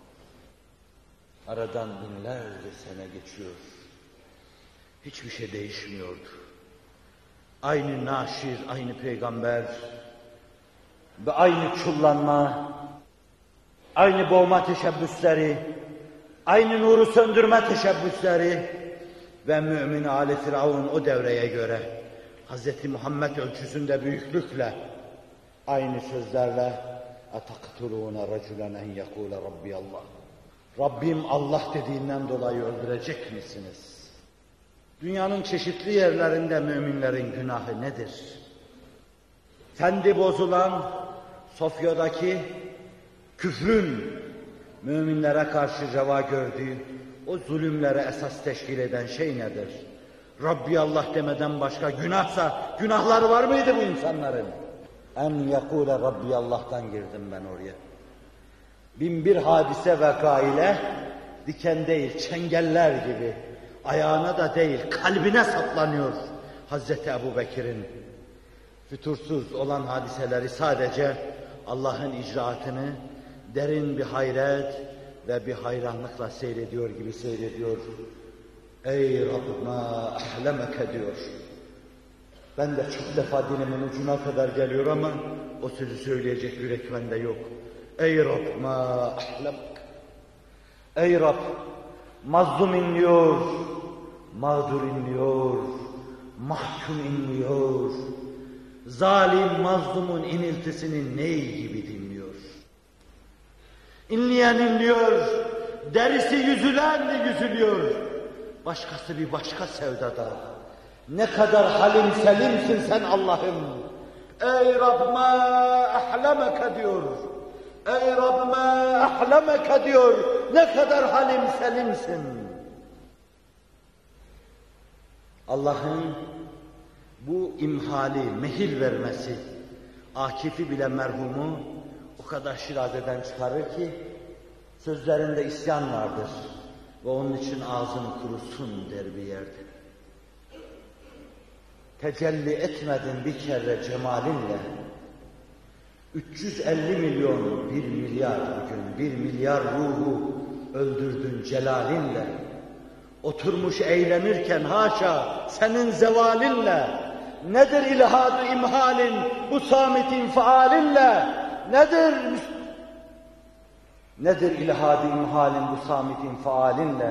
Aradan binlerce sene geçiyor. Hiçbir şey değişmiyordu. Aynı naşir, aynı peygamber ve aynı çullanma, aynı boğma teşebbüsleri, aynı nuru söndürme teşebbüsleri ve mümin Ali Firavun o devreye göre Hz. Muhammed ölçüsünde büyüklükle aynı sözlerle اَتَقْتُلُونَ رَجُلًا اَنْ يَقُولَ رَبِّيَ اللّٰهِ. Rabbim Allah dediğinden dolayı öldürecek misiniz? Dünyanın çeşitli yerlerinde müminlerin günahı nedir? Fendi bozulan Sofya'daki küfrün müminlere karşı reva gördüğü o zulümlere esas teşkil eden şey nedir? Rabbi Allah demeden başka günahsa günahları var mıydı bu insanların? En yekûle Rabbi Allah'tan girdim ben oraya. Bin bir hadise veka ile diken değil çengeller gibi ayağına da değil kalbine saplanıyor Hazreti Ebubekir'in. Fütursuz olan hadiseleri sadece Allah'ın icraatını derin bir hayret ve bir hayranlıkla seyrediyor gibi seyrediyor. Ey Rabbime ahlemeke diyor. Ben de çok defa dilimin ucuna kadar geliyor ama o sözü söyleyecek yürek bende yok. Ey Rabbime ahlemek. Ey Rab, mazlum inliyor, mağdur inliyor, mahkum inliyor. Zalim mazlumun iniltisini ney gibi dinliyor. İnleyen inliyor, derisi yüzülen de yüzülüyor. Başkası bir başka sevdada. Ne kadar halim selimsin sen Allah'ım. Ey Rabbime ahlemeke diyor. Ey Rabbime ahlemeke diyor. Ne kadar halim selimsin. Allah'ın bu imhali, mehil vermesi, Akif'i bile merhumu o kadar şirazeden çıkarır ki sözlerinde isyan vardır. Ve onun için ağzın kurusun der bir yerde. Tecelli etmedin bir kere cemalinle. üç yüz elli milyon, bir milyar bugün, bir milyar ruhu öldürdün celalinle. Oturmuş eğlenirken haşa senin zevalinle. Nedir ilhad-ı imhalin bu samit faalinle? Nedir Nedir ilhad-ı imhalin bu samit faalinle?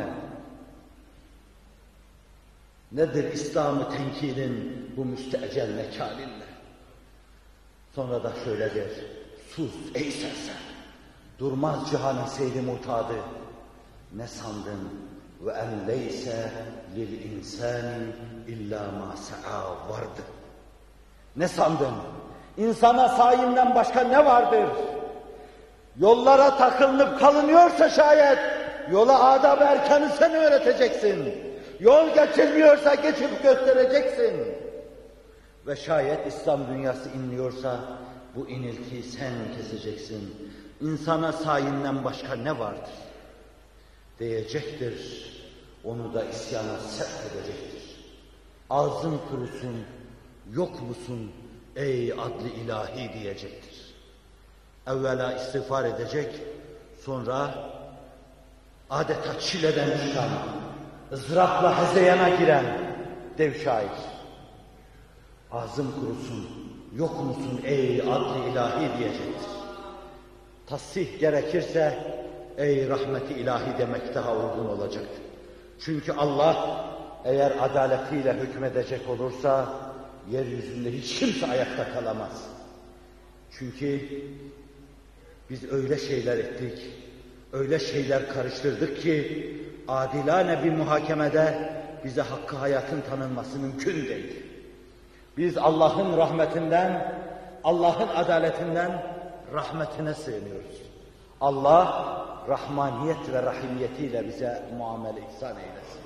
Nedir İslam-ı tenkilin bu müstecel mekalinle? Sonra da şöyle der, sus ey sersem, durmaz cihanın seyri mutadı. Ne sandın? Ve en leyse lil insani illa ma sa'a vardı. Ne sandın? İnsana sayinden başka ne vardır? Yollara takılıp kalınıyorsa şayet yola adab-ı erkanı sen öğreteceksin. Yol geçilmiyorsa geçip göstereceksin. Ve şayet İslam dünyası inliyorsa bu iniltiyi sen keseceksin. İnsana sayinden başka ne vardır? Diyecektir. Onu da isyana sevk edecektir. Ağzın kurusun, yok musun ey adlı ilahi diyecektir. Evvela istiğfar edecek, sonra adeta çileden çıkan, ızdırapla hezeyana giren dev şair. Ağzım kurusun, yok musun ey adlı ilahi diyecektir. Tasih gerekirse ey rahmeti ilahi demek daha uygun olacak. Çünkü Allah eğer adaletiyle hükmedecek olursa yeryüzünde hiç kimse ayakta kalamaz. Çünkü biz öyle şeyler ettik, öyle şeyler karıştırdık ki adilane bir muhakemede bize hakkı hayatın tanınması mümkün değil. Biz Allah'ın rahmetinden, Allah'ın adaletinden rahmetine sığınıyoruz. Allah rahmaniyet ve rahimiyetiyle bize muamele ihsan eylesin.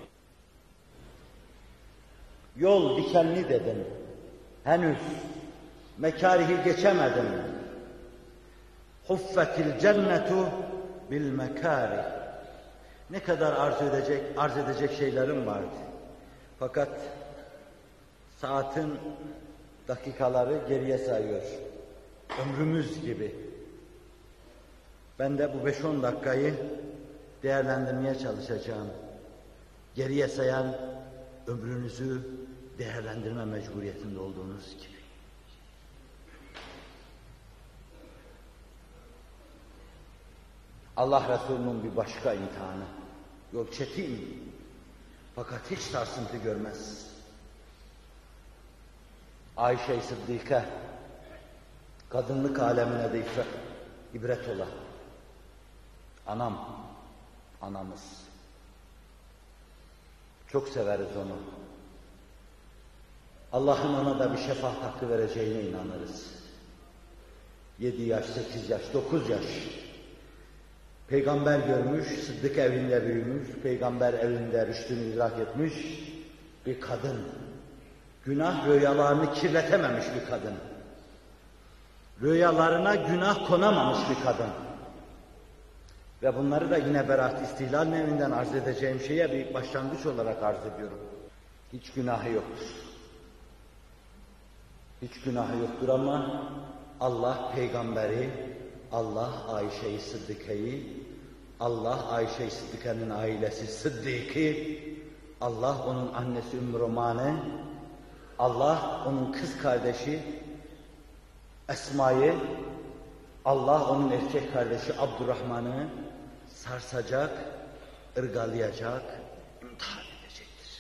Yol dikenli dedim. Henüz mekarihi geçemedim. Huffetil cennetu bil mekari. Ne kadar arz edecek, arz edecek şeylerim vardı. Fakat saatin dakikaları geriye sayıyor. Ömrümüz gibi. Ben de bu beş on dakikayı değerlendirmeye çalışacağım. Geriye sayan ömrünüzü değerlendirme mecburiyetinde olduğunuz gibi. Allah Resulü'nün bir başka imtihanı. Yol çetin. Fakat hiç sarsıntı görmez. Ayşe-i Sıddika, kadınlık alemine de ibret, ibret ola. Anam, anamız. Çok severiz onu. Allah'ın ona da bir şefaat hakkı vereceğine inanırız. Yedi yaş, sekiz yaş, dokuz yaş. Peygamber görmüş, Sıddık evinde büyümüş, Peygamber evinde rüştünü idrak etmiş bir kadın. Günah rüyalarını kirletememiş bir kadın. Rüyalarına günah konamamış bir kadın. Ve bunları da yine Berat İstihlal nevinden arz edeceğim şeye bir başlangıç olarak arz ediyorum. Hiç günahı yoktur. Hiç günahı yoktur ama Allah peygamberi, Allah Ayşe-i Sıddıka'yı, Allah Ayşe-i Sıddıka'nın ailesi Sıddık'ı, Allah onun annesi Ümmü Roman'ı, Allah onun kız kardeşi Esma'yı, Allah onun erkek kardeşi Abdurrahman'ı sarsacak, ırgalayacak, imtihan edecektir.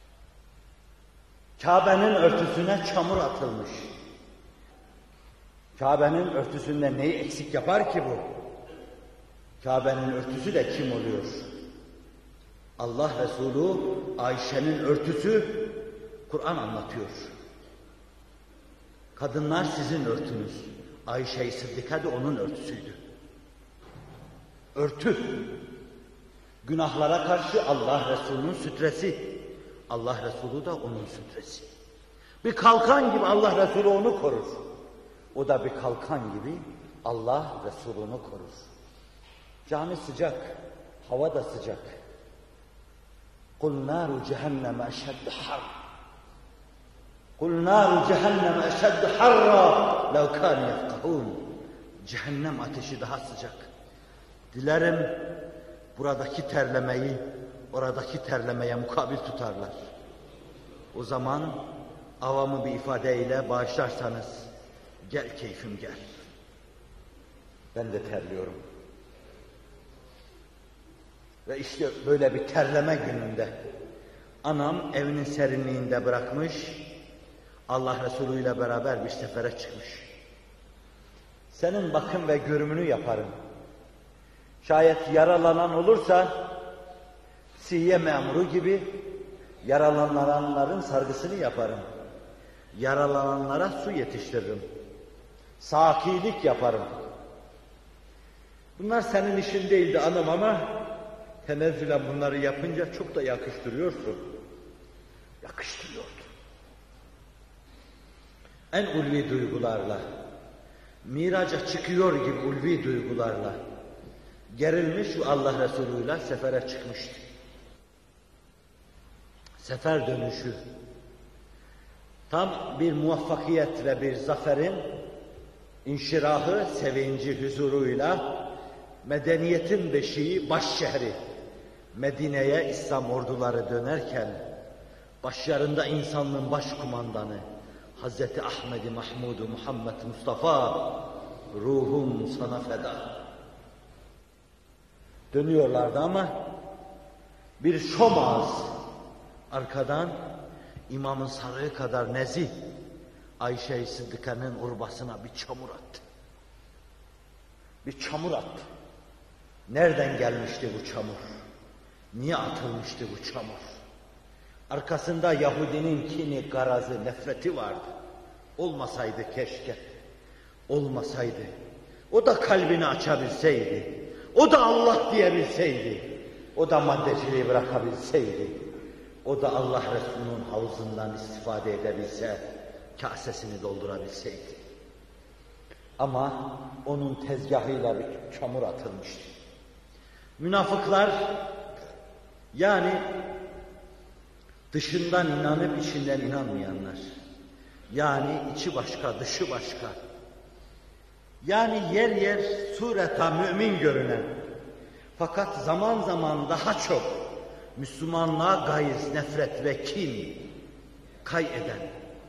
Kabe'nin örtüsüne çamur atılmış. Kabe'nin örtüsünde neyi eksik yapar ki bu? Kabe'nin örtüsü de kim oluyor? Allah Resulü Ayşe'nin örtüsü Kur'an anlatıyor. Kadınlar sizin örtünüz. Ayşe-i Sıddika da onun örtüsüydü. Örtü. Günahlara karşı Allah Resulü'nün sütresi. Allah Resulü da onun sütresi. Bir kalkan gibi Allah Resulü onu korur. O da bir kalkan gibi Allah Resulü'nü korur. Cami sıcak, hava da sıcak. قُلْ نَارُ جَهَنَّمَ اَشَدُّ حَرٍّ قُلْ نَارُ جَهَنَّمَ اَشَدُّ حَرًّا لَوْ كَانُ يَفْقَهُونَ Cehennem ateşi daha sıcak. Dilerim buradaki terlemeyi, oradaki terlemeye mukabil tutarlar. O zaman avamı bir ifadeyle bağışlarsanız, gel keyfim gel. Ben de terliyorum. Ve işte böyle bir terleme gününde anam evinin serinliğinde bırakmış, Allah Resulü ile beraber bir sefere çıkmış. Senin bakım ve görümünü yaparım. Şayet yaralanan olursa sihiye memuru gibi yaralananların sargısını yaparım. Yaralananlara su yetiştiririm. Sakilik yaparım. Bunlar senin işin değildi anam ama tenezzülen bunları yapınca çok da yakıştırıyorsun. Yakıştırıyordu. En ulvi duygularla, miraca çıkıyor gibi ulvi duygularla gerilmiş ve Allah Resulü'yle sefere çıkmıştı. Sefer dönüşü tam bir muvaffakiyet ve bir zaferin inşirahı, sevinci, huzuruyla medeniyetin beşiği, baş şehri Medine'ye İslam orduları dönerken başlarında insanlığın başkumandanı Hazreti Ahmed-i Mahmud-u Muhammed Mustafa, ruhum sana feda. Dönüyorlardı ama bir şom ağız arkadan İmam-ı Sarığı kadar nezih Ayşe-i Sıddıka'nın urbasına bir çamur attı. Bir çamur attı. Nereden gelmişti bu çamur? Niye atılmıştı bu çamur? Arkasında Yahudinin kini, garazı, nefreti vardı. Olmasaydı keşke. Olmasaydı. O da kalbini açabilseydi. O da Allah diyebilseydi. O da maddeciliği bırakabilseydi. O da Allah Resulü'nün havuzundan istifade edebilse, kasesini doldurabilseydi. Ama onun tezgahıyla bir çamur atılmıştı. Münafıklar, yani dışından inanıp içinden inanmayanlar, yani içi başka, dışı başka, yani yer yer sureta mümin görünen, fakat zaman zaman daha çok Müslümanlığa gayz, nefret ve kin kay eden,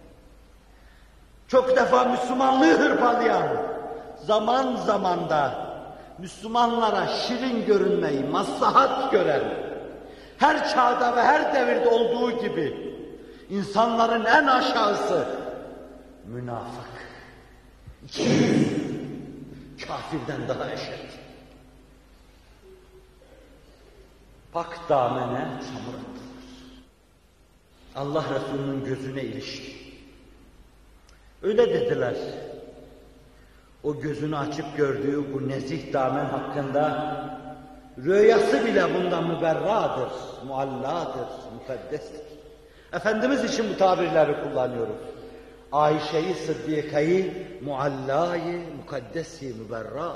çok defa Müslümanlığı hırpalayan, zaman zaman da Müslümanlara şirin görünmeyi maslahat gören, her çağda ve her devirde olduğu gibi insanların en aşağısı münafık, kafirden daha eşit. Pak damene çamur attılar. Allah Resulü'nün gözüne ilişti. Öyle dediler. O gözünü açıp gördüğü bu nezih damen hakkında rüyası bile bundan müberradır, mualladır, mukaddestir. Efendimiz için bu tabirleri kullanıyoruz. Ayşe-i Sıddika'yı muallayı, mukaddesi, müberra.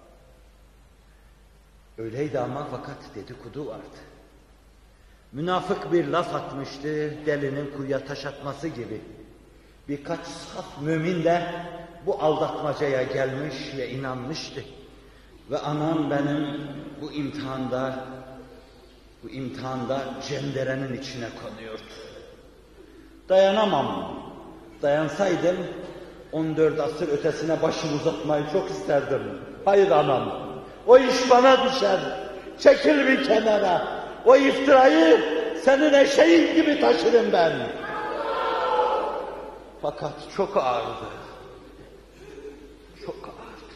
Öyleydi ama fakat dedikodu vardı. Münafık bir laf atmıştı, delinin kuyuya taş atması gibi. Birkaç saf mümin de bu aldatmacaya gelmiş ve inanmıştı. Ve anam benim bu imtihanda, bu imtihanda cenderenin içine konuyordu. Dayanamam. Dayansaydım on dört asır ötesine başımı uzatmayı çok isterdim. Hayır anam. O iş bana düşer. Çekil bir kenara. O iftirayı senin eşeğin gibi taşırım ben. Fakat çok ağırdı. Çok ağırdı.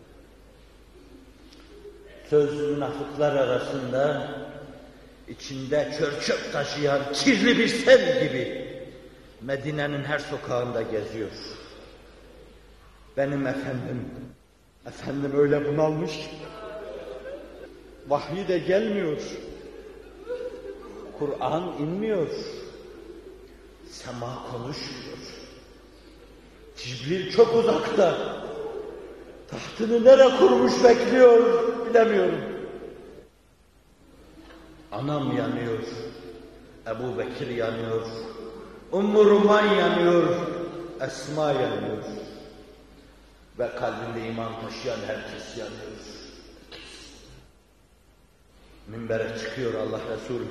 Söz münafıklar arasında içinde çör-çöp taşıyan kirli bir sel gibi Medine'nin her sokağında geziyor. Benim efendim, efendim öyle bunalmış ki, vahiy de gelmiyor, Kur'an inmiyor, sema konuşmuyor. Cibril çok uzakta, tahtını nereye kurmuş bekliyor bilemiyorum. Anam yanıyor, Ebu Bekir yanıyor, Ümmü Ruman yanıyor, Esma yanıyor. Ve kalbinde iman taşıyan herkes yanıyor. Minbere çıkıyor Allah Resulü.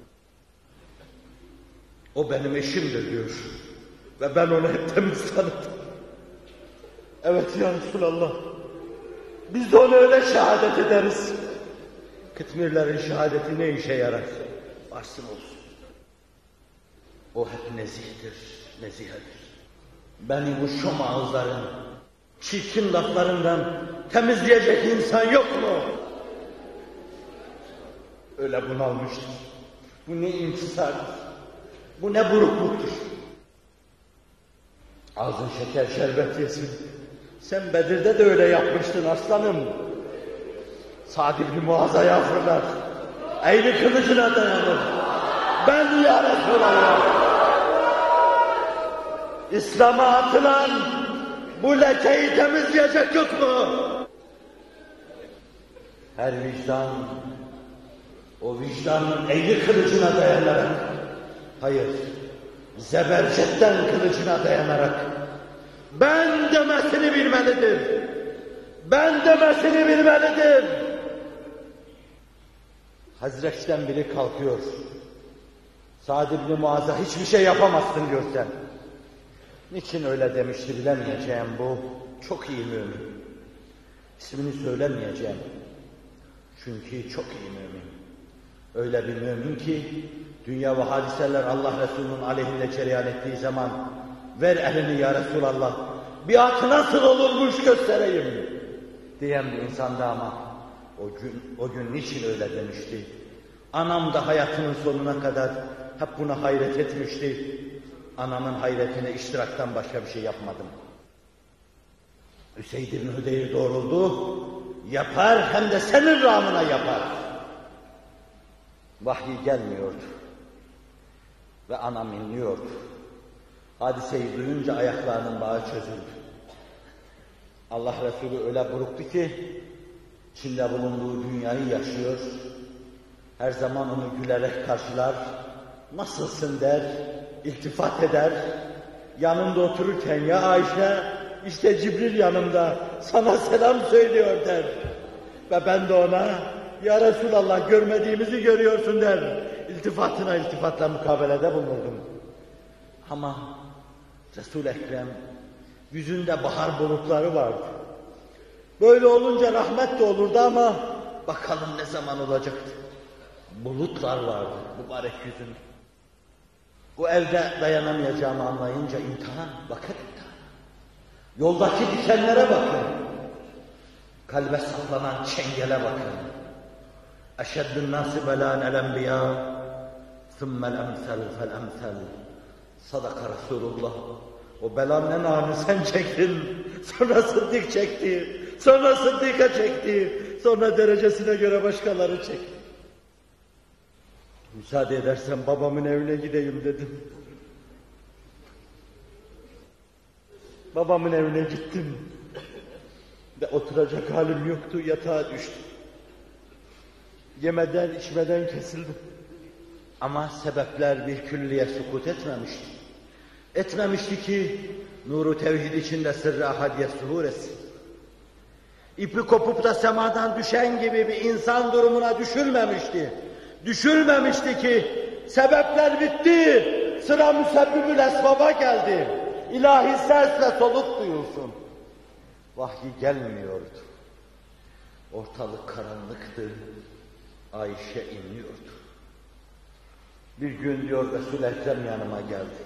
O benim eşimdir diyor. Ve ben onu hep temiz tanıdım. Evet ya Resulallah. Biz de ona öyle şehadet ederiz. Kıtmirlerin şehadeti ne işe yarar? Varsın olsun. O hep nezihtir, nezihedir. Beni bu şom ağızların, çirkin laflarından temizleyecek insan yok mu? Öyle bunalmıştır. Bu ne intisardır? Bu ne burukluktur? Ağzın şeker şerbet yesin. Sen Bedir'de de öyle yapmıştın aslanım. Sa'd ibn Muaz'a fırlar. Eğri kılıcına dayanır. Ben ya Resulallah. İslam'a atılan bu lekeyi temizleyecek yok mu? Her vicdan, o vicdanın eğri kılıcına dayanarak, hayır, zebercetten kılıcına dayanarak, ben demesini bilmelidir. Ben demesini bilmelidir. Hazreç'ten biri kalkıyor. Sa'd ibn Muaz'a hiçbir şey yapamazsın diyor sen. Niçin öyle demişti bilemeyeceğim bu. Çok iyi mümin. İsmini söylemeyeceğim. Çünkü çok iyi mümin. Öyle bir mümin ki dünya ve hadiseler Allah Resulü'nün aleyhinde cereyan ettiği zaman ver elini ya Resulallah, biat nasıl olurmuş göstereyim diyen bir insandı ama o gün, o gün niçin öyle demişti? Anam da hayatının sonuna kadar hep buna hayret etmişti. Anamın hayretine iştiraktan başka bir şey yapmadım. Üseyd ibn Hüdeyr doğruldu, yapar hem de senin rağmına yapar. Vahiy gelmiyordu ve anam inliyordu. Hadiseyi duyunca ayaklarının bağı çözüldü. Allah Resulü öyle buruktu ki, içinde bulunduğu dünyayı yaşıyor, her zaman onu gülerek karşılar, nasılsın der, iltifat eder, yanında otururken ya Ayşe, işte Cibril yanımda, sana selam söylüyor der. Ve ben de ona, ya Resulallah görmediğimizi görüyorsun der. İltifatına iltifatla mukabelede bulundum. Ama Resul-i Ekrem yüzünde bahar bulutları vardı. Böyle olunca rahmet de olurdu ama bakalım ne zaman olacaktı. Bulutlar vardı mübarek yüzünde. Bu evde dayanamayacağımı anlayınca imtihan, bakın imtihan. Yoldaki dikenlere bakın. Kalbe saplanan çengele bakın. Eşeddün nâsi belâ'n el-enbiyâ, thummel emsel fel emsel. Sadaka Resulullah. O belanın en ağırını sen çektin. Sonra Sıddık çekti. Sonra Sıddık'a çekti. Sonra derecesine göre başkaları çekti. Müsaade edersen babamın evine gideyim dedim. Babamın evine gittim. Ve oturacak halim yoktu, yatağa düştüm. Yemeden, içmeden kesildim. Ama sebepler bir külliye sukut etmemişti. Etmemişti ki nuru tevhid içinde sırrı ahadiyet zuhur etsin. İpi kopup da semadan düşen gibi bir insan durumuna düşülmemişti. Düşülmemişti ki sebepler bitti, sıra müsebbibül esbaba geldi. İlahi ses ve soluk duyulsun. Vahyi gelmiyordu. Ortalık karanlıktı. Ayşe inliyordu. Bir gün diyor Resul-i Ekrem yanıma geldi.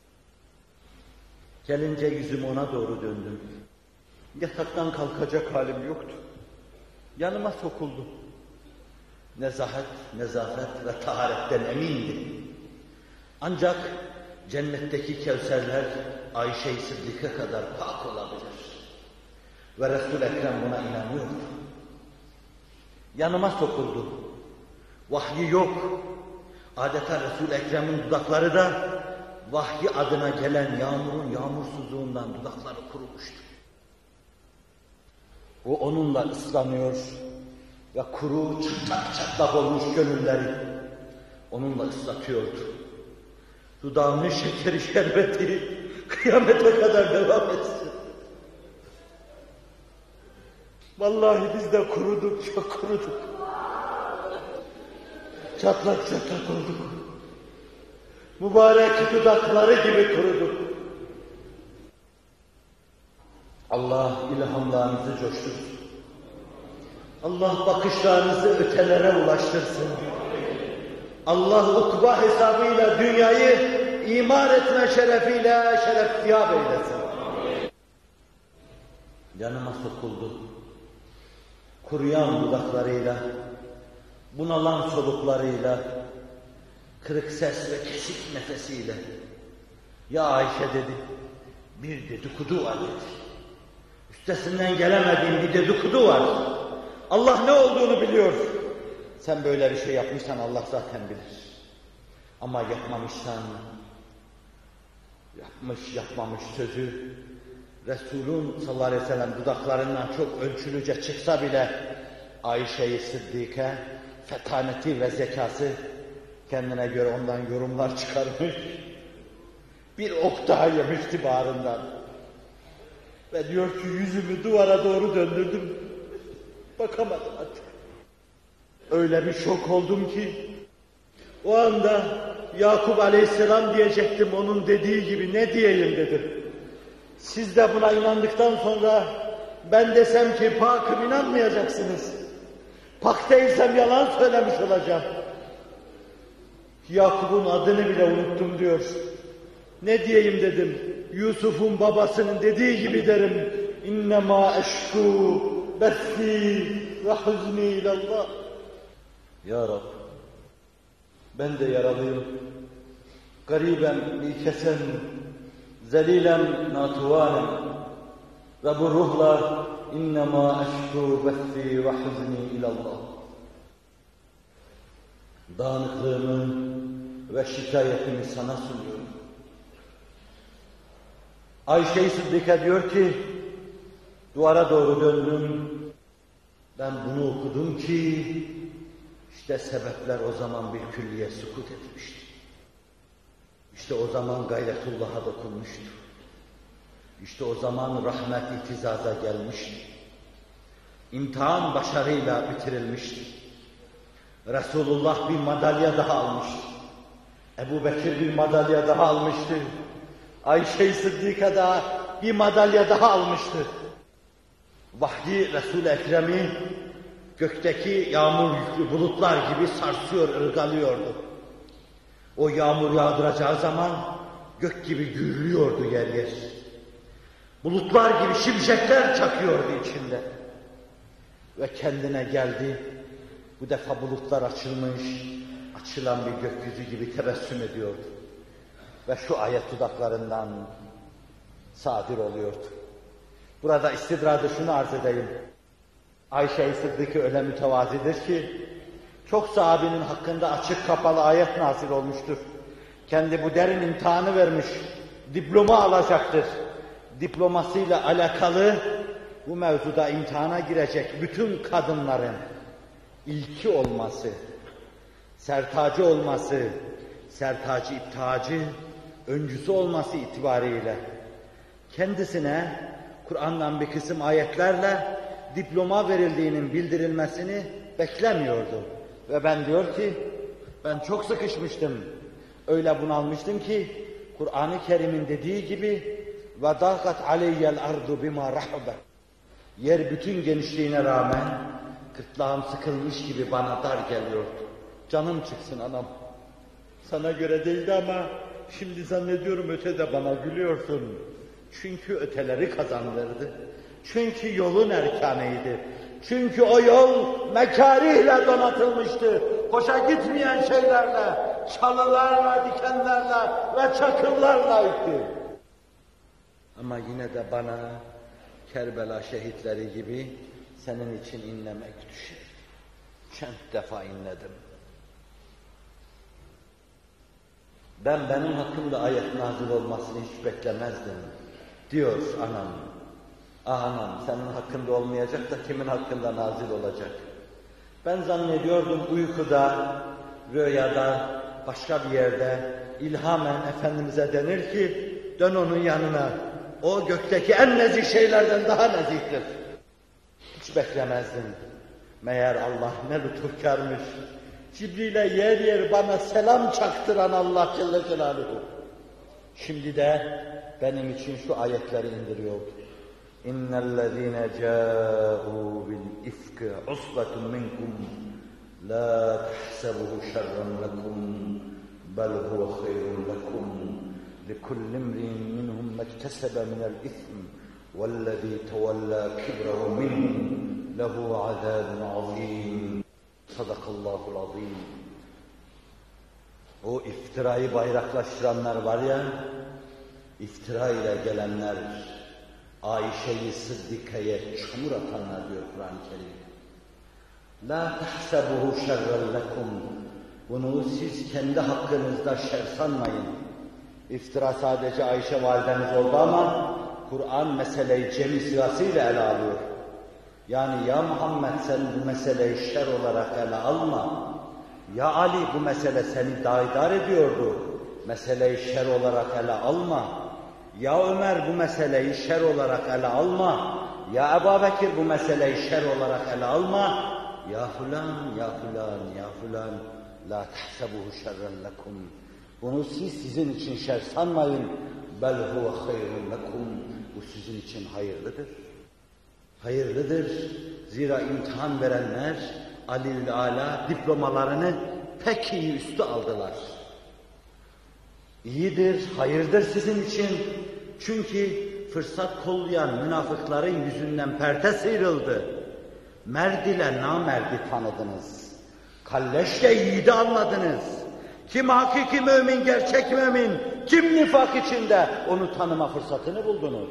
Gelince yüzümü ona doğru döndüm. Yataktan kalkacak halim yoktu. Yanıma sokuldu. Nezahet, nezafet ve taharetten emindim. Ancak cennetteki kevserler Ayşe-i Sıddık'a kadar pak olabilir. Ve Resul-i Ekrem buna inanıyordu. Yanıma sokuldu. Vahyi yok. Adeta Resul-i Ekrem'in dudakları da vahyi adına gelen yağmurun yağmursuzluğundan dudakları kurumuştu. O onunla ıslanıyor ve kuru çatlak çatlak olmuş gönülleri onunla ıslatıyordu. Dudağının şekeri şerbeti kıyamete kadar devam etsin. Vallahi biz de kuruduk, çok kuruduk. Çatlak çatlak olduk. Mübarek dudakları gibi kuruduk. Allah ilhamlarınızı coştursun. Allah bakışlarınızı ötelere ulaştırsın. Allah ukba hesabıyla dünyayı imar etme şerefiyle şerefiyab eylesin. Yanıma sokuldu. Kuruyan dudaklarıyla, bunalan soluklarıyla, kırık ses ve kesik nefesiyle, ya Ayşe dedi, bir dedikodu var dedi. Üstesinden gelemediğim bir dedikodu var. Allah ne olduğunu biliyor. Sen böyle bir şey yapmışsan Allah zaten bilir. Ama yapmamışsan, yapmış yapmamış sözü, Resul'ün sallallahu aleyhi ve sellem dudaklarından çok ölçülüce çıksa bile Ayşe-i Sıddike, fetaneti ve zekası kendine göre ondan yorumlar çıkarmış. Bir ok daha yemişti bağrından. Ve diyor ki yüzümü duvara doğru döndürdüm. Bakamadım artık. Öyle bir şok oldum ki o anda Yakup Aleyhisselam diyecektim, onun dediği gibi ne diyeyim dedim. Siz de buna inandıktan sonra ben desem ki pakım, inanmayacaksınız. Pak değilsem yalan söylemiş olacağım. Yakup'un adını bile unuttum diyor. Ne diyeyim dedim. Yusuf'un babasının dediği gibi derim. İnnemâ eşkû bethî ve huznî ilallah. Ya Rab, ben de yaralıyım. Gariben mikesen, zelilem natuvanem. Ve bu ruhla innemâ eşkû bethî ve huznî ilallah. Dağınıklığımı ve şikayetimi sana sunuyorum. Ayşe-i Sıddike diyor ki, duvara doğru döndüm, ben bunu okudum ki, işte sebepler o zaman bir külliye sukut etmişti. İşte o zaman gayretullah'a dokunmuştu. İşte o zaman rahmet ihtizaza gelmişti. İmtihan başarıyla bitirilmişti. Resulullah bir madalya daha almıştı. Ebu Bekir bir madalya daha almıştı. Ayşe-i Sıddika da bir madalya daha almıştı. Vahyi Resul-i Ekrem'i gökteki yağmur yüklü bulutlar gibi sarsıyor, ırgalıyordu. O yağmur yağdıracağı zaman gök gibi gürlüyordu yer yer. Bulutlar gibi şimşekler çakıyordu içinde. Ve kendine geldi. Bu defa bulutlar açılmış, açılan bir gökyüzü gibi tebessüm ediyordu. Ve şu ayet dudaklarından sadir oluyordu. Burada istidrada şunu arz edeyim. Ayşe-i Sıddık'ı öyle mütevazidir ki, çok sahabinin hakkında açık kapalı ayet nazil olmuştur. Kendi bu derin imtihanı vermiş, diploma alacaktır. Diplomasıyla alakalı bu mevzuda imtihana girecek bütün kadınların ilki olması, sertacı olması, sertacı iptacı, öncüsü olması itibariyle kendisine Kur'an'dan bir kısım ayetlerle diploma verildiğinin bildirilmesini beklemiyordu. Ve ben diyor ki, ben çok sıkışmıştım, öyle bunalmıştım ki, Kur'an-ı Kerim'in dediği gibi وَدَاقَتْ عَلَيَّ الْاَرْضُ بِمَا رَحُبَ. Yer bütün genişliğine rağmen gırtlağım sıkılmış gibi bana dar geliyordu. Canım çıksın anam. Sana göre değildi ama şimdi zannediyorum ötede bana gülüyorsun. Çünkü öteleri kazandırdı. Çünkü yolun erkanıydı. Çünkü o yol mekarihle donatılmıştı. Hoşa gitmeyen şeylerle, çalılarla, dikenlerle ve çakıllarla itti. Ama yine de bana Kerbela şehitleri gibi senin için inlemek düşer. Çent defa inledim. Ben benim hakkımda ayet nazil olmasını hiç beklemezdim. Diyor anam. Ah anam, senin hakkında olmayacak da kimin hakkında nazil olacak? Ben zannediyordum uykuda, rüyada, başka bir yerde ilhamen Efendimiz'e denir ki dön onun yanına. O gökteki en nezih şeylerden daha nezihtir. Hiç beklemezdim. Meğer Allah ne lütufkarmış. Cibril'e yer yer bana selam çaktıran Allah Celle Celaluhu. Şimdi de benim için şu ayetleri indiriyordu. İnnellezîne câû bil ifki usbatun minkum la tahsebuhu şerran lekum bel huve hayrun lekum likulli imri'in minhum mektesebe minel ism vellezî tevellâ kibrahu minhum lehu azâbun azîm. Sadakallahul azîm. O iftirayı bayraklaştıranlar var ya, iftira ile gelenler, Ayşe-i Sıddike'ye çamur atanlar diyor Kur'an-ı Kerim. La tahsebuhu şerren lekum. Bunu siz kendi hakkınızda şer sanmayın. İftira sadece Ayşe validemiz oldu ama Kur'an meseleyi cemi sırasıyla ele alıyor. Yani ya Muhammed sen bu meseleyi şer olarak ele alma. Ya Ali bu mesele seni daidar ediyordu. Meseleyi şer olarak ele alma. Ya Ömer bu meseleyi şer olarak ele alma. Ya Ebu Bekir bu meseleyi şer olarak ele alma. Ya fulan, ya fulan, ya fulan. La tahsebuhu şerren lekum. Bunu siz sizin için şer sanmayın. Bel huve hayrun lekum. Bu sizin için hayırlıdır. Hayırlıdır. Zira imtihan verenler Alil Ala diplomalarını pek iyi üstü aldılar. İyidir, hayırdır sizin için. Çünkü fırsat kollayan münafıkların yüzünden perde sıyrıldı. Merd ile namerdi tanıdınız. Kalleşle yiğidi anladınız. Kim hakiki mümin, gerçek mümin, kim nifak içinde onu tanıma fırsatını buldunuz.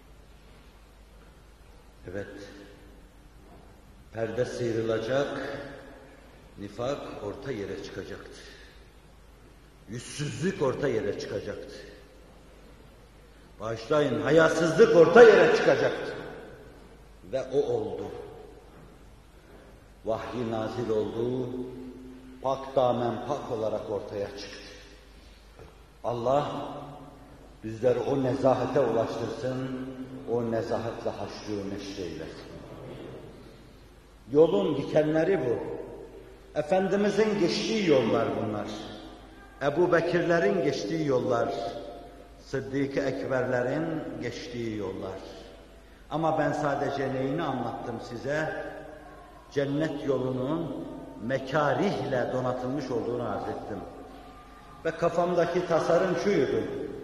Evet, perde sıyrılacak, nifak orta yere çıkacaktı. Yüzsüzlük orta yere çıkacaktı. Bağışlayın, hayasızlık orta yere çıkacaktı. Ve o oldu. Vahyi nazil oldu, pak damen pak olarak ortaya çıktı. Allah bizleri o nezahete ulaştırsın, o nezahetle haşr-ı neşreylesin. Yolun dikenleri bu. Efendimizin geçtiği yollar bunlar. Ebu Bekirlerin geçtiği yollar. Sıddık-ı Ekberlerin geçtiği yollar. Ama ben sadece neyini anlattım size? Cennet yolunun mekarihle donatılmış olduğunu arz ettim. Ve kafamdaki tasarım şuydu.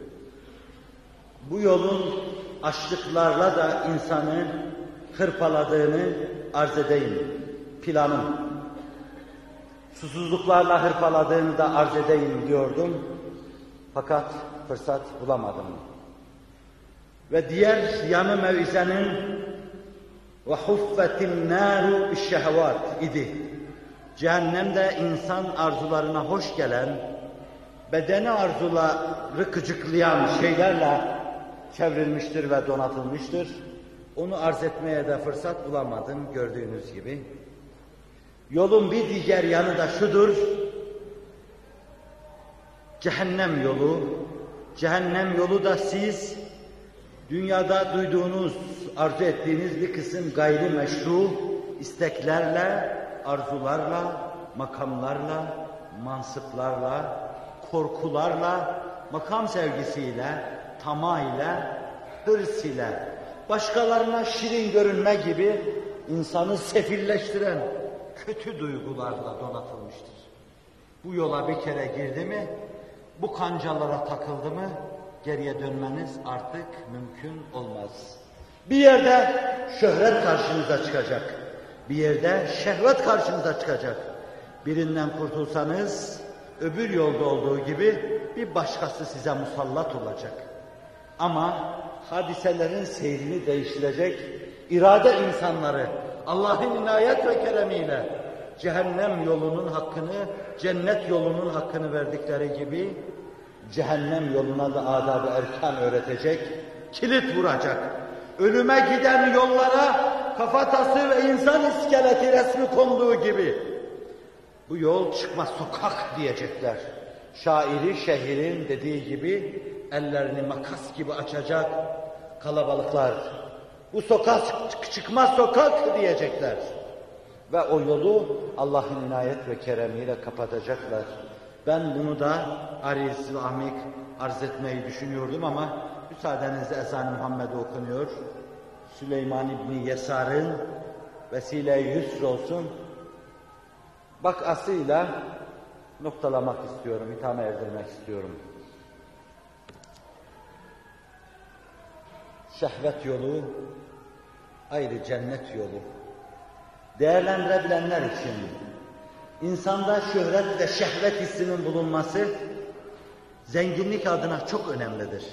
Bu yolun açlıklarla da insanı hırpaladığını arz edeyim. Planım. Susuzluklarla hırpaladığını da arz edeyim diyordum. Fakat fırsat bulamadım. Ve diğer yanı mevizenin وَحُفَّتِ النَّارُ بِالشَّهَوَاتِ idi. Cehennemde insan arzularına hoş gelen, bedeni arzuları kıcıklayan şeylerle çevrilmiştir ve donatılmıştır. Onu arz etmeye de fırsat bulamadım gördüğünüz gibi. Yolun bir diğer yanı da şudur. Cehennem yolu. Cehennem yolu da siz dünyada duyduğunuz, arzu ettiğiniz bir kısım gayri meşru isteklerle, arzularla, makamlarla, mansıplarla, korkularla, makam sevgisiyle, tamah ile, hırs ile, başkalarına şirin görünme gibi insanı sefilleştiren kötü duygularla donatılmıştır. Bu yola bir kere girdi mi, bu kancalara takıldı mı, geriye dönmeniz artık mümkün olmaz. Bir yerde şöhret karşınıza çıkacak, bir yerde şehvet karşınıza çıkacak. Birinden kurtulsanız, öbür yolda olduğu gibi bir başkası size musallat olacak. Ama hadiselerin seyrini değiştirecek irade insanları Allah'ın inayet ve keremiyle cehennem yolunun hakkını, cennet yolunun hakkını verdikleri gibi cehennem yoluna da adab-ı erkan öğretecek, kilit vuracak. Ölüme giden yollara kafatası ve insan iskeleti resmi konduğu gibi bu yol çıkmaz sokak diyecekler. Şairi şehrin dediği gibi ellerini makas gibi açacak kalabalıklar. Bu sokak çıkmaz sokak diyecekler. Ve o yolu Allah'ın inayet ve keremiyle kapatacaklar. Ben bunu da ariz ve amik arz etmeyi düşünüyordum ama müsaadenizle ezan-ı Muhammed'e okunuyor. Süleyman İbni Yesar'ın vesile-i yusr olsun vakasıyla noktalamak istiyorum, ithame erdirmek istiyorum. Şehvet yolu, ayrı cennet yolu. Değerlendirebilenler için insanda şöhret ve şehvet hissinin bulunması zenginlik adına çok önemlidir.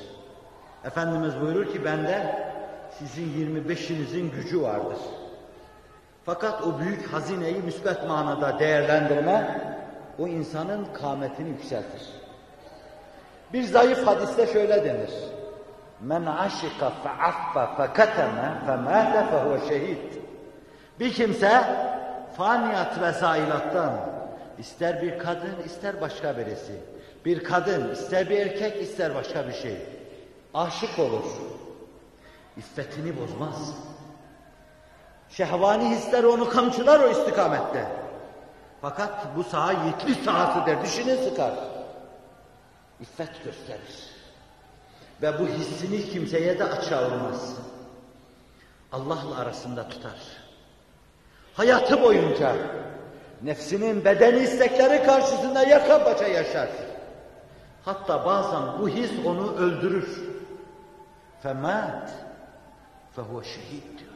Efendimiz buyurur ki bende sizin yirmi beşinizin gücü vardır. Fakat o büyük hazineyi müsbet manada değerlendirme, o insanın kâmetini yükseltir. Bir zayıf hadiste şöyle denir: Men aşika fe'affa feketeme femâte fehuve şehid. Bir kimse faniyat ve zailattan, ister bir kadın, ister başka birisi, bir kadın, ister bir erkek, ister başka bir şey, aşık olur. İffetini bozmaz. Şehvani hisler onu kamçılar o istikamette. Fakat bu saha yiğitlik sahasıdır, dişini sıkar. İffet gösterir. Ve bu hissini kimseye de açığa vurmaz. Allah'la arasında tutar. Hayatı boyunca nefsinin bedeni istekleri karşısında yaka paça yaşar. Hatta bazen bu his onu öldürür. فَمَاتْ فَهُوَ şehid diyor.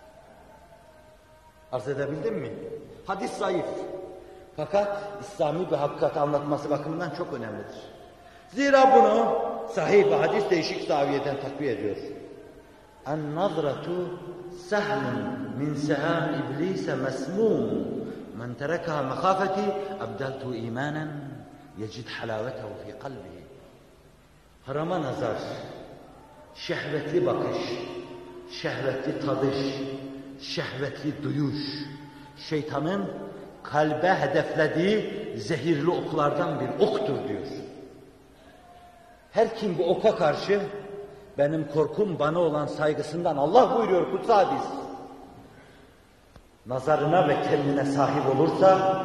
Arz edebildim mi? Hadis zayıf. Fakat İslami bir hakikat anlatması bakımından çok önemlidir. Zira bunu sahih bir hadis değişik zaviyeden takviye ediyor. اَنْنَظْرَةُ سَهْمٌ مِنْ سَهَامِ إِبْلِيسَ مَسْمُومٌ مَنْ تَرَكَهَا مَخَافَتِي أَبْدَلْتُ إِيمَانًا يَجِدْ حَلَاوَتَهُ فِي قَلْبِهِ. Harama nazar, şehvetli bakış, şehvetli tadış, şehvetli duyuş, şeytanın kalbe hedeflediği zehirli oklardan bir oktur diyor. Her kim bu oka karşı, benim korkum bana olan saygısından, Allah buyuruyor kutsal hadis, nazarına ve kendine sahip olursa,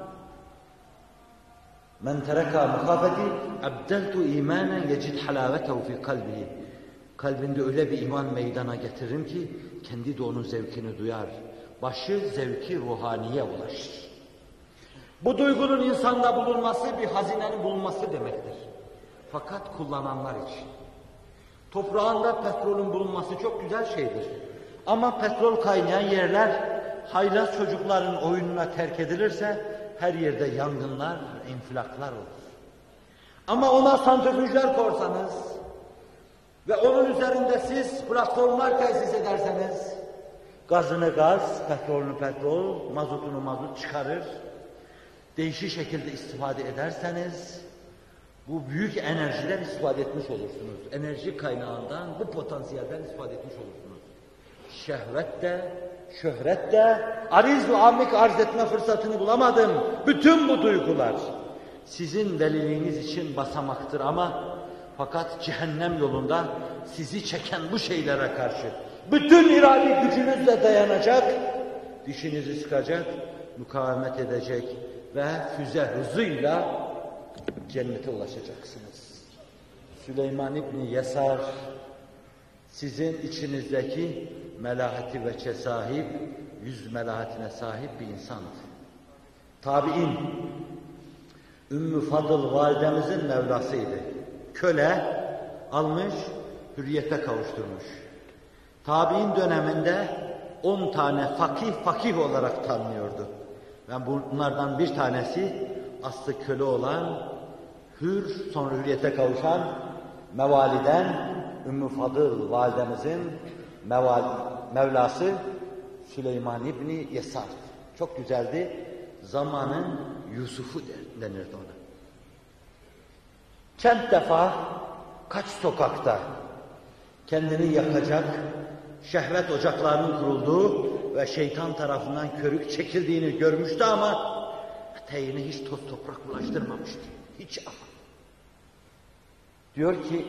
men tereka muhafeti abdeltu imanen yecid halavetehu fi kalbihi. Kalbinde öyle bir iman meydana getiririm ki kendi de onun zevkini duyar. Başı zevki ruhaniye ulaşır. Bu duygunun insanda bulunması bir hazinenin bulunması demektir. Fakat kullananlar için. Toprağında petrolün bulunması çok güzel şeydir. Ama petrol kaynayan yerler haylaz çocukların oyununa terk edilirse her yerde yangınlar, infilaklar olur. Ama ona santrifüjler korsanız ve onun üzerinde siz platformlar tesis ederseniz, gazını gaz, petrolünü petrol, mazotunu mazot çıkarır, değişik şekilde istifade ederseniz, bu büyük enerjiden istifade etmiş olursunuz. Enerji kaynağından, bu potansiyelden istifade etmiş olursunuz. Şehvet de, şöhret de, ariz ve amik arz etme fırsatını bulamadım. Bütün bu duygular sizin veliliğiniz için basamaktır ama fakat cehennem yolunda sizi çeken bu şeylere karşı bütün iradi gücünüzle dayanacak, dişinizi sıkacak, mukavemet edecek ve füze hızıyla cennete ulaşacaksınız. Süleyman İbni Yesar sizin içinizdeki melahati veçe sahip, yüz melahatine sahip bir insandı. Tabi'in, Ümmü Fadıl validemizin Mevlasıydı. Köle almış, hürriyete kavuşturmuş. Tabi'in döneminde on tane fakih fakih olarak tanınıyordu. Ve bunlardan bir tanesi aslı köle olan, hür, sonra hürriyete kavuşan Mevaliden Ümmü Fadıl validemizin Meval, Mevlası Süleyman İbni Yesar. Çok güzeldi. Zamanın Yusuf'u denirdi ona. Çent defa kaç sokakta kendini yakacak, şehvet ocaklarının kurulduğu ve şeytan tarafından körük çekildiğini görmüştü ama eteğini hiç toz toprak bulaştırmamıştı. Hiç ama. Diyor ki,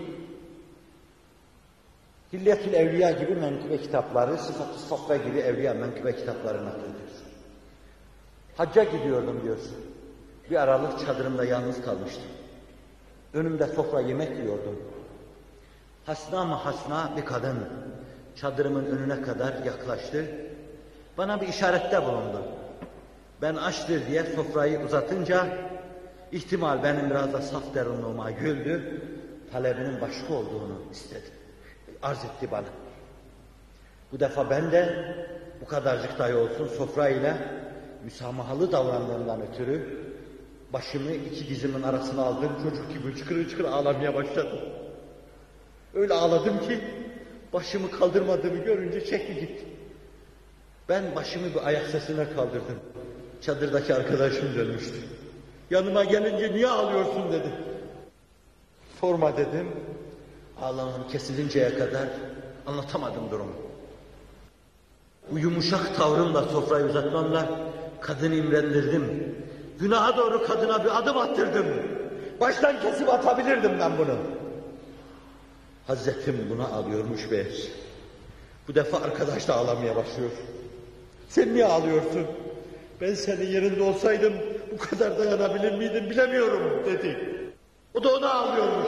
Hilyetül Evliya gibi menkıbe kitapları, Sıfat-ı Safve gibi evliya menkıbe kitapları naklediyor. Hacca gidiyordum diyor. Bir aralık çadırımda yalnız kalmıştım. Önümde sofra yemek yiyordum. Hasna mı hasna bir kadın çadırımın önüne kadar yaklaştı. Bana bir işarette bulundu. Ben açtır diye sofrayı uzatınca ihtimal benim biraz da saf derinliğime güldü. Talebinin başka olduğunu istedi. Arz etti bana. Bu defa ben de bu kadarcık dahi olsun sofrayla müsamahalı davrandığımdan ötürü başımı iki dizimin arasına aldım, çocuk gibi çıkır çıkır ağlamaya başladım. Öyle ağladım ki başımı kaldırmadığımı görünce çekti gitti. Ben başımı bir ayak sesine kaldırdım. Çadırdaki arkadaşım dönmüştü. Yanıma gelince niye ağlıyorsun dedi. Sorma dedim. Ağlamam kesilinceye kadar anlatamadım durumu. Bu yumuşak tavrımla, sofrayı uzatmamla kadını imrendirdim. Günaha doğru kadına bir adım attırdım. Baştan kesip atabilirdim ben bunu. Hazretim buna ağlıyormuş be. Bu defa arkadaş da ağlamaya başlıyor. Sen niye ağlıyorsun? Ben senin yerinde olsaydım bu kadar dayanabilir miydim bilemiyorum dedi. O da ona ağlıyormuş.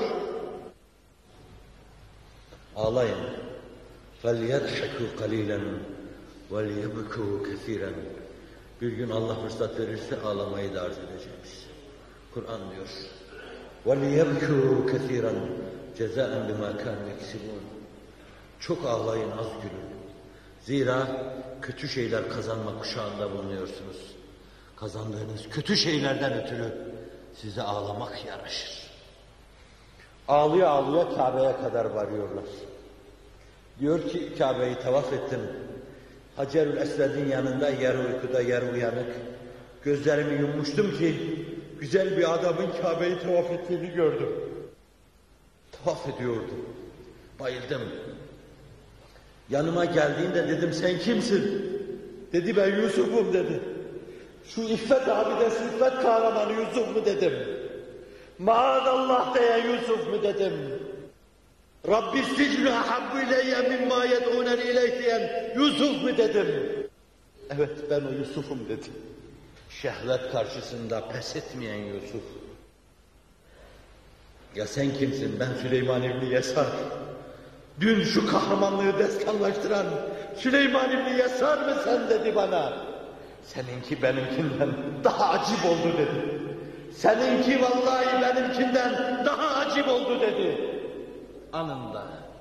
Ağlayın. فَلْيَضْحَكُوا قَلِيلًا وَلْيَبْكُوا كَثِيرًا. Bir gün Allah fırsat verirse ağlamayı da arz edeceğiz. Kur'an diyor. وَلْيَبْكُوا كَثِيرًا جَزَاءً بِمَا كَانُوا يَكْسِبُونَ. Çok ağlayın, az gülün. Zira kötü şeyler kazanma kuşağında bulunuyorsunuz. Kazandığınız kötü şeylerden ötürü size ağlamak yaraşır. Ağlıyor ağlıyor Kabe'ye kadar varıyorlar. Diyor ki Kabe'yi tavaf ettim. Hacerül Esved'in yanında yarı uykuda yarı uyanık. Gözlerimi yummuştum ki güzel bir adamın Kabe'yi tavaf ettiğini gördüm. Tavaf ediyordu. Bayıldım. Yanıma geldiğinde dedim sen kimsin? Dedi ben Yusuf'um dedi. Şu İffet abidesi, İffet kahramanı Yusuf mu dedim. Maazallah diye Yusuf mu dedim. Rabbi sicnu ahabbu ileyye mimma yed'ûnen ileyh diyen Yusuf mu dedim. Evet ben o Yusuf'um dedi. Şehvet karşısında pes etmeyen Yusuf. Ya sen kimsin? Ben Süleyman İbni Yesar. Dün şu kahramanlığı destanlaştıran Süleyman İbni Yesar mı sen dedi bana. Seninki benimkinden daha acip oldu dedi. Seninki vallahi benimkinden daha acip oldu dedi. Anında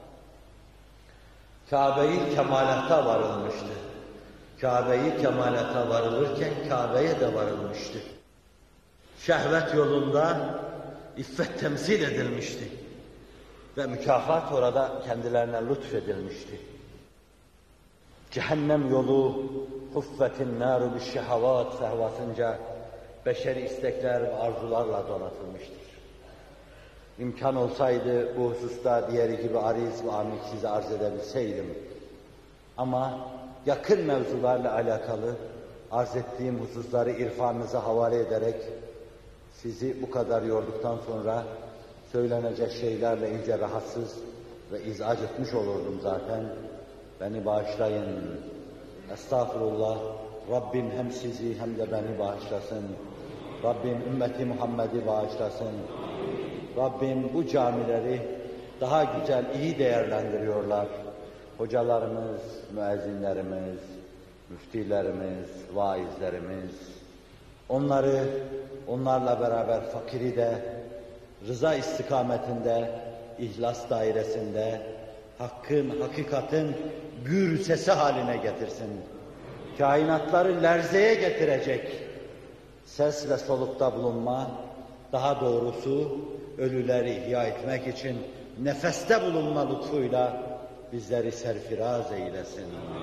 Kabe'yi kemalata varılmıştı. Kabe'yi kemalata varılırken Kabe'ye de varılmıştı. Şehvet yolunda iffet temsil edilmişti. Ve mükafat orada kendilerine lütfedilmişti. Cehennem yolu huffetin naru bis şehavat sehvasınca beşeri istekler ve arzularla donatılmıştır. İmkan olsaydı bu hususta diğeri gibi ariz ve amik size arz edebilseydim. Ama yakın mevzularla alakalı arz ettiğim hususları irfanınıza havale ederek sizi bu kadar yorduktan sonra söylenecek şeylerle ince rahatsız ve izah etmiş olurdum zaten. Beni bağışlayın. Estağfurullah. Rabbim hem sizi hem de beni bağışlasın. Rabbim ümmeti Muhammed'i bağışlasın. Rabbim bu camileri daha güzel, iyi değerlendiriyorlar. Hocalarımız, müezzinlerimiz, müftilerimiz, vaizlerimiz. Onları, onlarla beraber fakiri de rıza istikametinde, ihlas dairesinde, hakkın, hakikatin gür sesi haline getirsin. Kainatları lerzeye getirecek ses ve solukta bulunma, daha doğrusu ölüleri ihya etmek için nefeste bulunma lütfuyla bizleri serfiraz eylesin.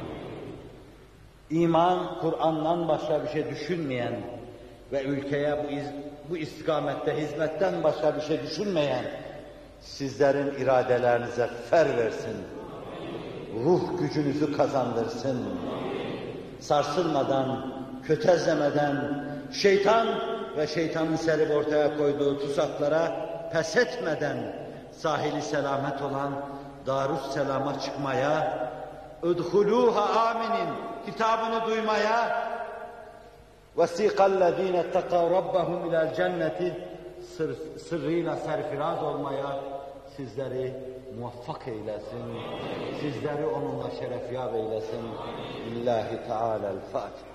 İman, Kur'an'dan başka bir şey düşünmeyen ve ülkeye bu, iz, bu istikamette hizmetten başka bir şey düşünmeyen sizlerin iradelerinize fer versin. Ruh gücünüzü kazandırsın. Sarsılmadan, kötezlemeden, şeytan ve şeytanın serip ortaya koyduğu tuzaklara pes etmeden sahili selamet olan Darüsselam'a çıkmaya, udhuluha aminin kitabını duymaya, vesikallezine tekav rabbahum ilel cenneti sır, sırrıyla serfiraz olmaya sizleri muvaffak eylesin, sizleri onunla şerefyab eylesin. Lillahi Teala'l-Fatiha.